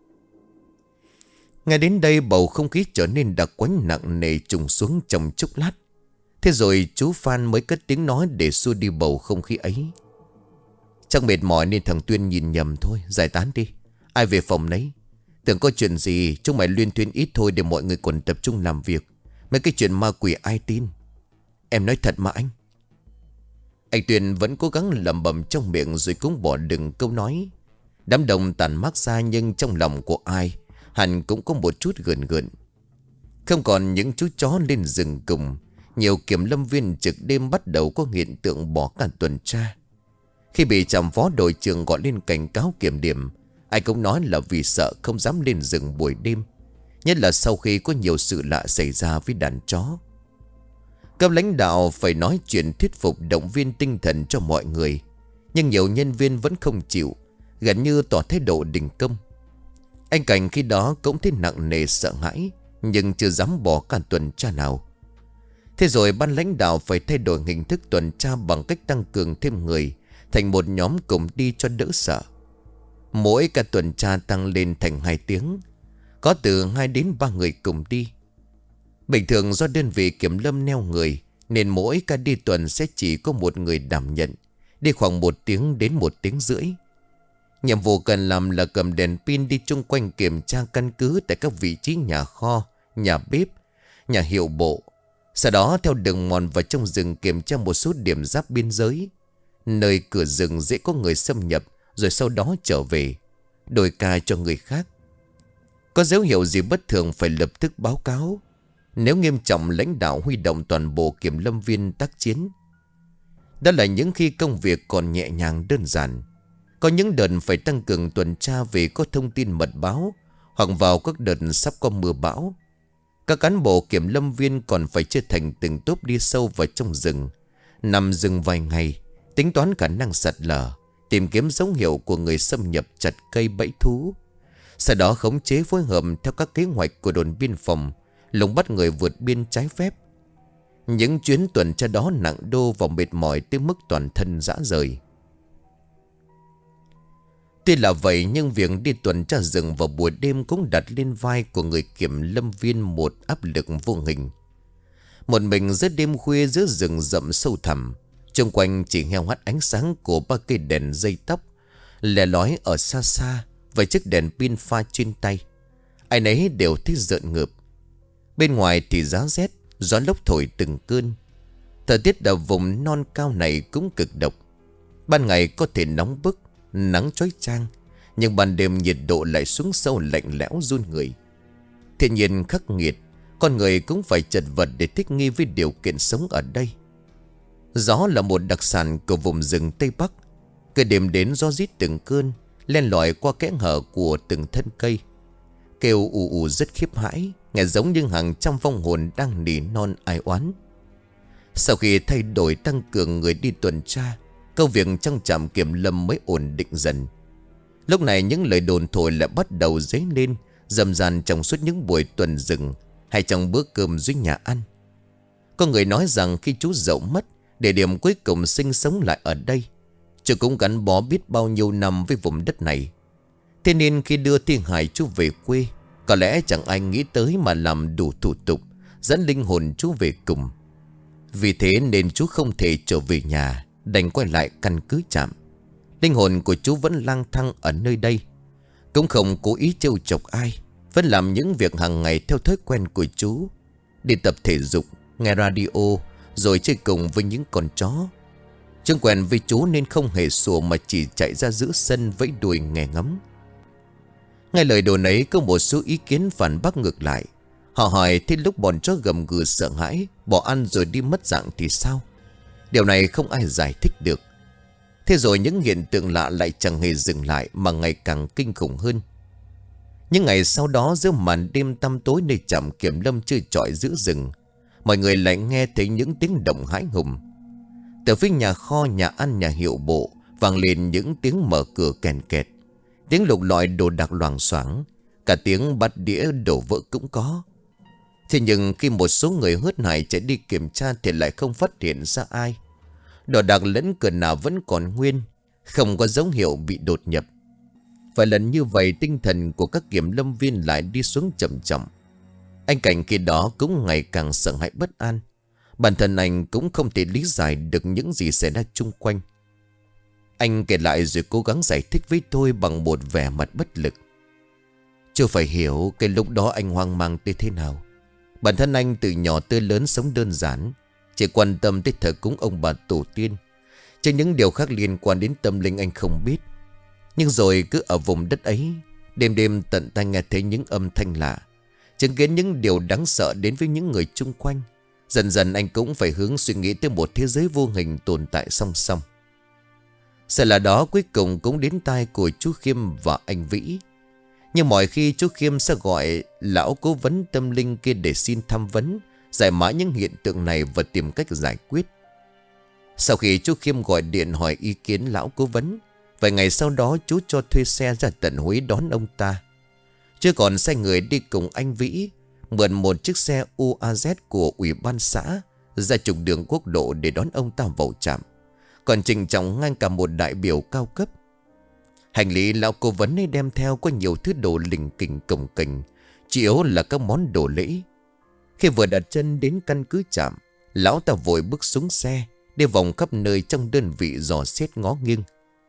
Ngay đến đây bầu không khí trở nên đặc quánh nặng nề trùng xuống trong chốc lát. Thế rồi chú Phan mới cất tiếng nói để xua đi bầu không khí ấy: Chắc mệt mỏi nên thằng Tuyên nhìn nhầm thôi, giải tán đi, ai về phòng nấy. Tưởng có chuyện gì chúng mày luyên thuyên ít thôi để mọi người còn tập trung làm việc. Mấy cái chuyện ma quỷ ai tin. Em nói thật mà anh. Anh Tuyên vẫn cố gắng lẩm bẩm trong miệng rồi cũng bỏ đừng câu nói. Đám đông tàn mát ra, nhưng trong lòng của ai hẳn cũng có một chút gợn gợn. Không còn những chú chó lên rừng cùng, nhiều kiểm lâm viên trực đêm bắt đầu có hiện tượng bỏ cả tuần tra. Khi bị trạm phó đội trưởng gọi lên cảnh cáo kiểm điểm, ai cũng nói là vì sợ không dám lên rừng buổi đêm, nhất là sau khi có nhiều sự lạ xảy ra với đàn chó. Cấp lãnh đạo phải nói chuyện thuyết phục động viên tinh thần cho mọi người, nhưng nhiều nhân viên vẫn không chịu, gần như tỏ thái độ đình công. Anh Cảnh khi đó cũng thấy nặng nề sợ hãi, nhưng chưa dám bỏ cả tuần tra nào. Thế rồi ban lãnh đạo phải thay đổi hình thức tuần tra bằng cách tăng cường thêm người thành một nhóm cùng đi cho đỡ sợ. Mỗi cả tuần tra tăng lên thành hai tiếng, có từ hai đến ba người cùng đi. Bình thường do đơn vị kiểm lâm neo người, nên mỗi ca đi tuần sẽ chỉ có một người đảm nhận, đi khoảng một tiếng đến một tiếng rưỡi. Nhiệm vụ cần làm là cầm đèn pin đi chung quanh kiểm tra căn cứ tại các vị trí nhà kho, nhà bếp, nhà hiệu bộ. Sau đó theo đường mòn vào trong rừng kiểm tra một số điểm giáp biên giới, nơi cửa rừng dễ có người xâm nhập, rồi sau đó trở về, đổi ca cho người khác. Có dấu hiệu gì bất thường phải lập tức báo cáo. Nếu nghiêm trọng, lãnh đạo huy động toàn bộ kiểm lâm viên tác chiến. Đó là những khi công việc còn nhẹ nhàng đơn giản. Có những đợt phải tăng cường tuần tra vì có thông tin mật báo, hoặc vào các đợt sắp có mưa bão. Các cán bộ kiểm lâm viên còn phải chia thành từng tốp đi sâu vào trong rừng, nằm rừng vài ngày, tính toán khả năng sạt lở, tìm kiếm dấu hiệu của người xâm nhập, chặt cây bẫy thú. Sau đó khống chế phối hợp theo các kế hoạch của đồn biên phòng, lùng bắt người vượt biên trái phép. Những chuyến tuần tra đó nặng đô và mệt mỏi tới mức toàn thân rã rời. Tuy là vậy, nhưng việc đi tuần tra rừng vào buổi đêm cũng đặt lên vai của người kiểm lâm viên một áp lực vô hình. Một mình giữa đêm khuya giữa rừng rậm sâu thẳm, xung quanh chỉ heo hắt ánh sáng của ba cây đèn dây tóc lẻ lói ở xa xa và chiếc đèn pin pha trên tay. Ai nấy đều thấy rợn ngợp. Bên ngoài thì giá rét, gió lốc thổi từng cơn. Thời tiết ở vùng non cao này cũng cực độc. Ban ngày có thể nóng bức, nắng chói chang, Nhưng ban đêm nhiệt độ lại xuống sâu lạnh lẽo run người. Thiên nhiên khắc nghiệt, con người cũng phải chật vật để thích nghi với điều kiện sống ở đây. Gió là một đặc sản của vùng rừng Tây Bắc. Cứ đêm đến gió rít từng cơn, len lỏi qua kẽ hở của từng thân cây, kêu ù ù rất khiếp hãi, nghe giống như hàng trăm vong hồn đang nỉ non ai oán. Sau khi thay đổi tăng cường người đi tuần tra, công việc trong trạm kiểm lâm mới ổn định dần. Lúc này những lời đồn thổi lại bắt đầu dấy lên, rầm ràn trong suốt những buổi tuần rừng hay trong bữa cơm dưới nhà ăn. Có người nói rằng khi chú Dậu mất, địa điểm cuối cùng sinh sống lại ở đây. Chú cũng gắn bó biết bao nhiêu năm với vùng đất này. Thế nên khi đưa thi hài chú về quê, có lẽ chẳng ai nghĩ tới mà làm đủ thủ tục dẫn linh hồn chú về cùng. Vì thế nên chú không thể trở về nhà, đành quay lại căn cứ trạm. Linh hồn của chú vẫn lang thang ở nơi đây, cũng không cố ý trêu chọc ai, vẫn làm những việc hàng ngày theo thói quen của chú. Đi tập thể dục, nghe radio, rồi chơi cùng với những con chó. Chúng quen với chú nên không hề sủa mà chỉ chạy ra giữa sân vẫy đuôi nghe ngắm. Ngay lời đồn ấy có một số ý kiến phản bác ngược lại. Họ hỏi thế lúc bọn chó gầm gừ sợ hãi, bỏ ăn rồi đi mất dạng thì sao? Điều này không ai giải thích được. Thế rồi những hiện tượng lạ lại chẳng hề dừng lại mà ngày càng kinh khủng hơn. Những ngày sau đó giữa màn đêm tăm tối nơi trạm kiểm lâm chơi chọi giữa rừng, mọi người lại nghe thấy những tiếng động hãi hùng. Từ phía nhà kho, nhà ăn, nhà hiệu bộ vang lên những tiếng mở cửa kèn kẹt, tiếng lục lọi đồ đạc loảng xoảng, cả tiếng bát đĩa đổ vỡ cũng có. Thế nhưng khi một số người hớt hải chạy đi kiểm tra thì lại không phát hiện ra ai. Đồ đạc lẫn cửa nào vẫn còn nguyên, không có dấu hiệu bị đột nhập. Vài lần như vậy tinh thần của các kiểm lâm viên lại đi xuống chậm chậm. Anh Cảnh khi đó cũng ngày càng sợ hãi bất an. Bản thân anh cũng không thể lý giải được những gì xảy ra chung quanh. Anh kể lại rồi cố gắng giải thích với tôi bằng một vẻ mặt bất lực. Chưa phải hiểu cái lúc đó anh hoang mang tới thế nào. Bản thân anh từ nhỏ tới lớn sống đơn giản, chỉ quan tâm tới thờ cúng ông bà tổ tiên, chứ những điều khác liên quan đến tâm linh anh không biết. Nhưng rồi cứ ở vùng đất ấy, đêm đêm tận tai nghe thấy những âm thanh lạ, chứng kiến những điều đáng sợ đến với những người chung quanh. Dần dần anh cũng phải hướng suy nghĩ tới một thế giới vô hình tồn tại song song. Sợ là đó cuối cùng cũng đến tai của chú Khiêm và anh Vĩ. Nhưng mọi khi chú Khiêm sẽ gọi lão cố vấn tâm linh kia để xin tham vấn, giải mã những hiện tượng này và tìm cách giải quyết. Sau khi chú Khiêm gọi điện hỏi ý kiến lão cố vấn, vài ngày sau đó chú cho thuê xe ra tận Huế đón ông ta. Chứ còn sai người đi cùng anh Vĩ mượn một chiếc xe u a zét của ủy ban xã ra trục đường quốc lộ để đón ông ta vào trạm, còn trịnh trọng ngang cả một đại biểu cao cấp. Hành lý lão cố vấn ấy đem theo có nhiều thứ đồ lình kình cồng kềnh, chủ yếu là các món đồ lễ. Khi vừa đặt chân đến căn cứ trạm, lão ta vội bước xuống xe, đi vòng khắp nơi trong đơn vị dò xét ngó nghiêng.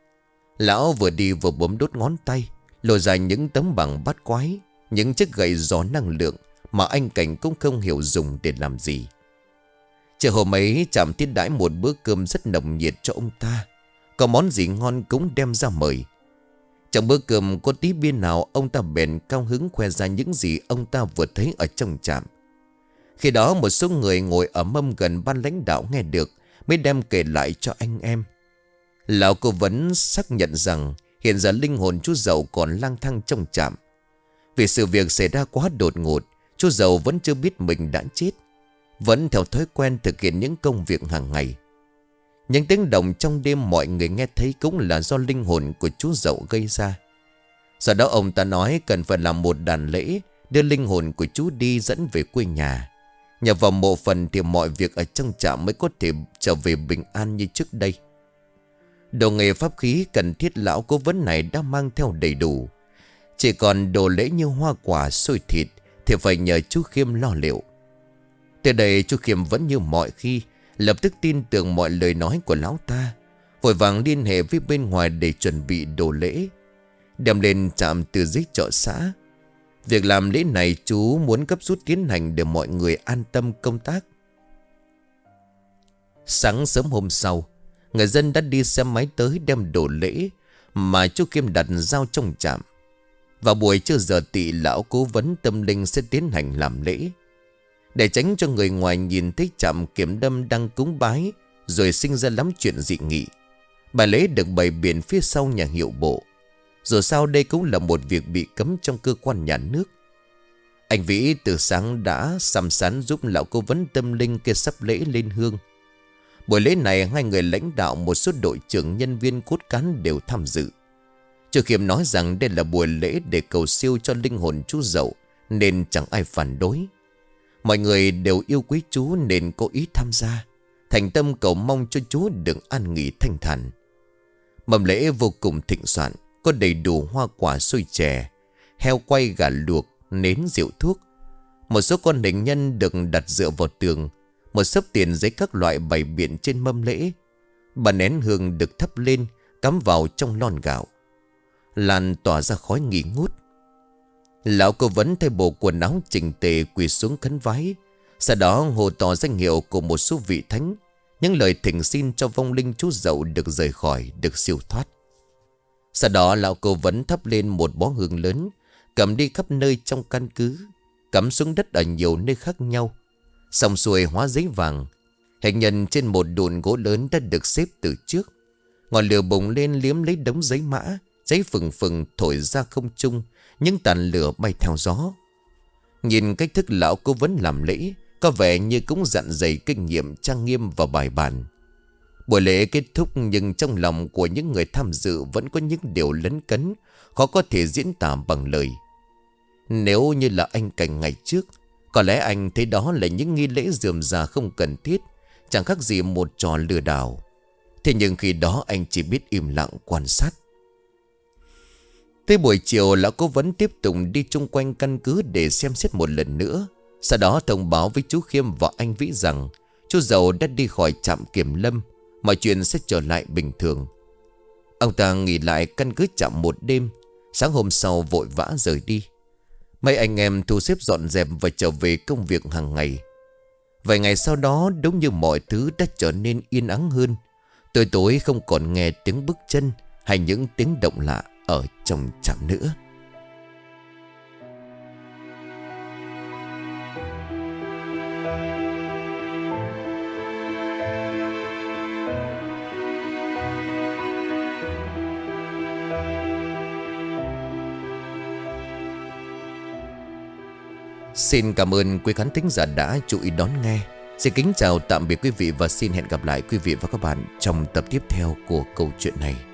Lão vừa đi vừa bấm đốt ngón tay, lôi ra những tấm bằng bát quái, những chiếc gậy gió năng lượng mà anh Cảnh cũng không hiểu dùng để làm gì. Chiều hôm ấy trạm tiếp đãi một bữa cơm rất nồng nhiệt cho ông ta, có món gì ngon cũng đem ra mời. Trong bữa cơm có tí bia nào, ông ta bèn cao hứng khoe ra những gì ông ta vừa thấy ở trong trạm. Khi đó một số người ngồi ở mâm gần ban lãnh đạo nghe được, mới đem kể lại cho anh em. Lão cố vấn xác nhận rằng hiện giờ linh hồn chú Dậu còn lang thang trong trạm. Vì sự việc xảy ra quá đột ngột, chú Dậu vẫn chưa biết mình đã chết, vẫn theo thói quen thực hiện những công việc hàng ngày. Những tiếng động trong đêm mọi người nghe thấy cũng là do linh hồn của chú Dậu gây ra. Sau đó ông ta nói cần phải làm một đàn lễ đưa linh hồn của chú đi dẫn về quê nhà. Nhờ vào mộ phần thì mọi việc ở trong trạm mới có thể trở về bình an như trước đây. Đồ nghề pháp khí cần thiết lão cố vấn này đã mang theo đầy đủ. Chỉ còn đồ lễ như hoa quả, xôi thịt thì phải nhờ chú Khiêm lo liệu. Từ đây chú Khiêm vẫn như mọi khi, lập tức tin tưởng mọi lời nói của lão ta, vội vàng liên hệ với bên ngoài để chuẩn bị đồ lễ, đem lên trạm từ dưới chợ xã. Việc làm lễ này chú muốn gấp rút tiến hành để mọi người an tâm công tác. Sáng sớm hôm sau, người dân đã đi xe máy tới đem đồ lễ mà chú Khiêm đặt giao trong trạm. Vào buổi trưa giờ tỵ, lão cố vấn tâm linh sẽ tiến hành làm lễ. Để tránh cho người ngoài nhìn thấy trạm kiểm đâm đang cúng bái rồi sinh ra lắm chuyện dị nghị, bài lễ được bày biện phía sau nhà hiệu bộ. Dù sao đây cũng là một việc bị cấm trong cơ quan nhà nước. Anh Vĩ từ sáng đã săm sắn giúp lão cố vấn tâm linh kia sắp lễ lên hương. Buổi lễ này hai người lãnh đạo, một số đội trưởng, nhân viên cốt cán đều tham dự. Chú Khiêm nói rằng đây là buổi lễ để cầu siêu cho linh hồn chú Dậu, nên chẳng ai phản đối. Mọi người đều yêu quý chú nên có ý tham gia, thành tâm cầu mong cho chú được an nghỉ thanh thản. Mâm lễ vô cùng thịnh soạn, có đầy đủ hoa quả xôi chè, heo quay, gà luộc, nến, rượu thuốc. Một số con hình nhân được đặt dựa vào tường, một xấp tiền giấy các loại bày biện trên mâm lễ. Bà nén hương được thắp lên, cắm vào trong lon gạo, lan tỏa ra khói nghi ngút. Lão cố vấn thay bộ quần áo chỉnh tề quỳ xuống khấn vái, sau đó hô to danh hiệu của một số vị thánh, những lời thỉnh xin cho vong linh chú Dậu được rời khỏi, được siêu thoát. Sau đó lão cố vấn thắp lên một bó hương lớn, cầm đi khắp nơi trong căn cứ, cắm xuống đất ở nhiều nơi khác nhau. Xong xuôi hóa giấy vàng, hình nhân trên một đùn gỗ lớn đã được xếp từ trước. Ngọn lửa bùng lên liếm lấy đống giấy mã, giấy phừng phừng thổi ra không trung, những tàn lửa bay theo gió. Nhìn cách thức lão cố vấn làm lễ, có vẻ như cũng dặn dày kinh nghiệm trang nghiêm và bài bản. Buổi lễ kết thúc, nhưng trong lòng của những người tham dự vẫn có những điều lấn cấn, khó có thể diễn tả bằng lời. Nếu như là anh Cảnh ngày trước, có lẽ anh thấy đó là những nghi lễ rườm rà không cần thiết, chẳng khác gì một trò lừa đảo. Thế nhưng khi đó anh chỉ biết im lặng quan sát. Tới buổi chiều, lão cố vấn tiếp tục đi chung quanh căn cứ để xem xét một lần nữa. Sau đó thông báo với chú Khiêm và anh Vĩ rằng chú Dậu đã đi khỏi trạm kiểm lâm, mọi chuyện sẽ trở lại bình thường. Ông ta nghỉ lại căn cứ trạm một đêm, sáng hôm sau vội vã rời đi. Mấy anh em thu xếp dọn dẹp và trở về công việc hàng ngày. Vài ngày sau đó, đúng như mọi thứ đã trở nên yên ắng hơn. Tối tối không còn nghe tiếng bước chân hay những tiếng động lạ ở trong trạm nữa. Xin cảm ơn quý khán thính giả đã chú ý đón nghe. Xin kính chào tạm biệt quý vị và xin hẹn gặp lại quý vị và các bạn trong tập tiếp theo của câu chuyện này.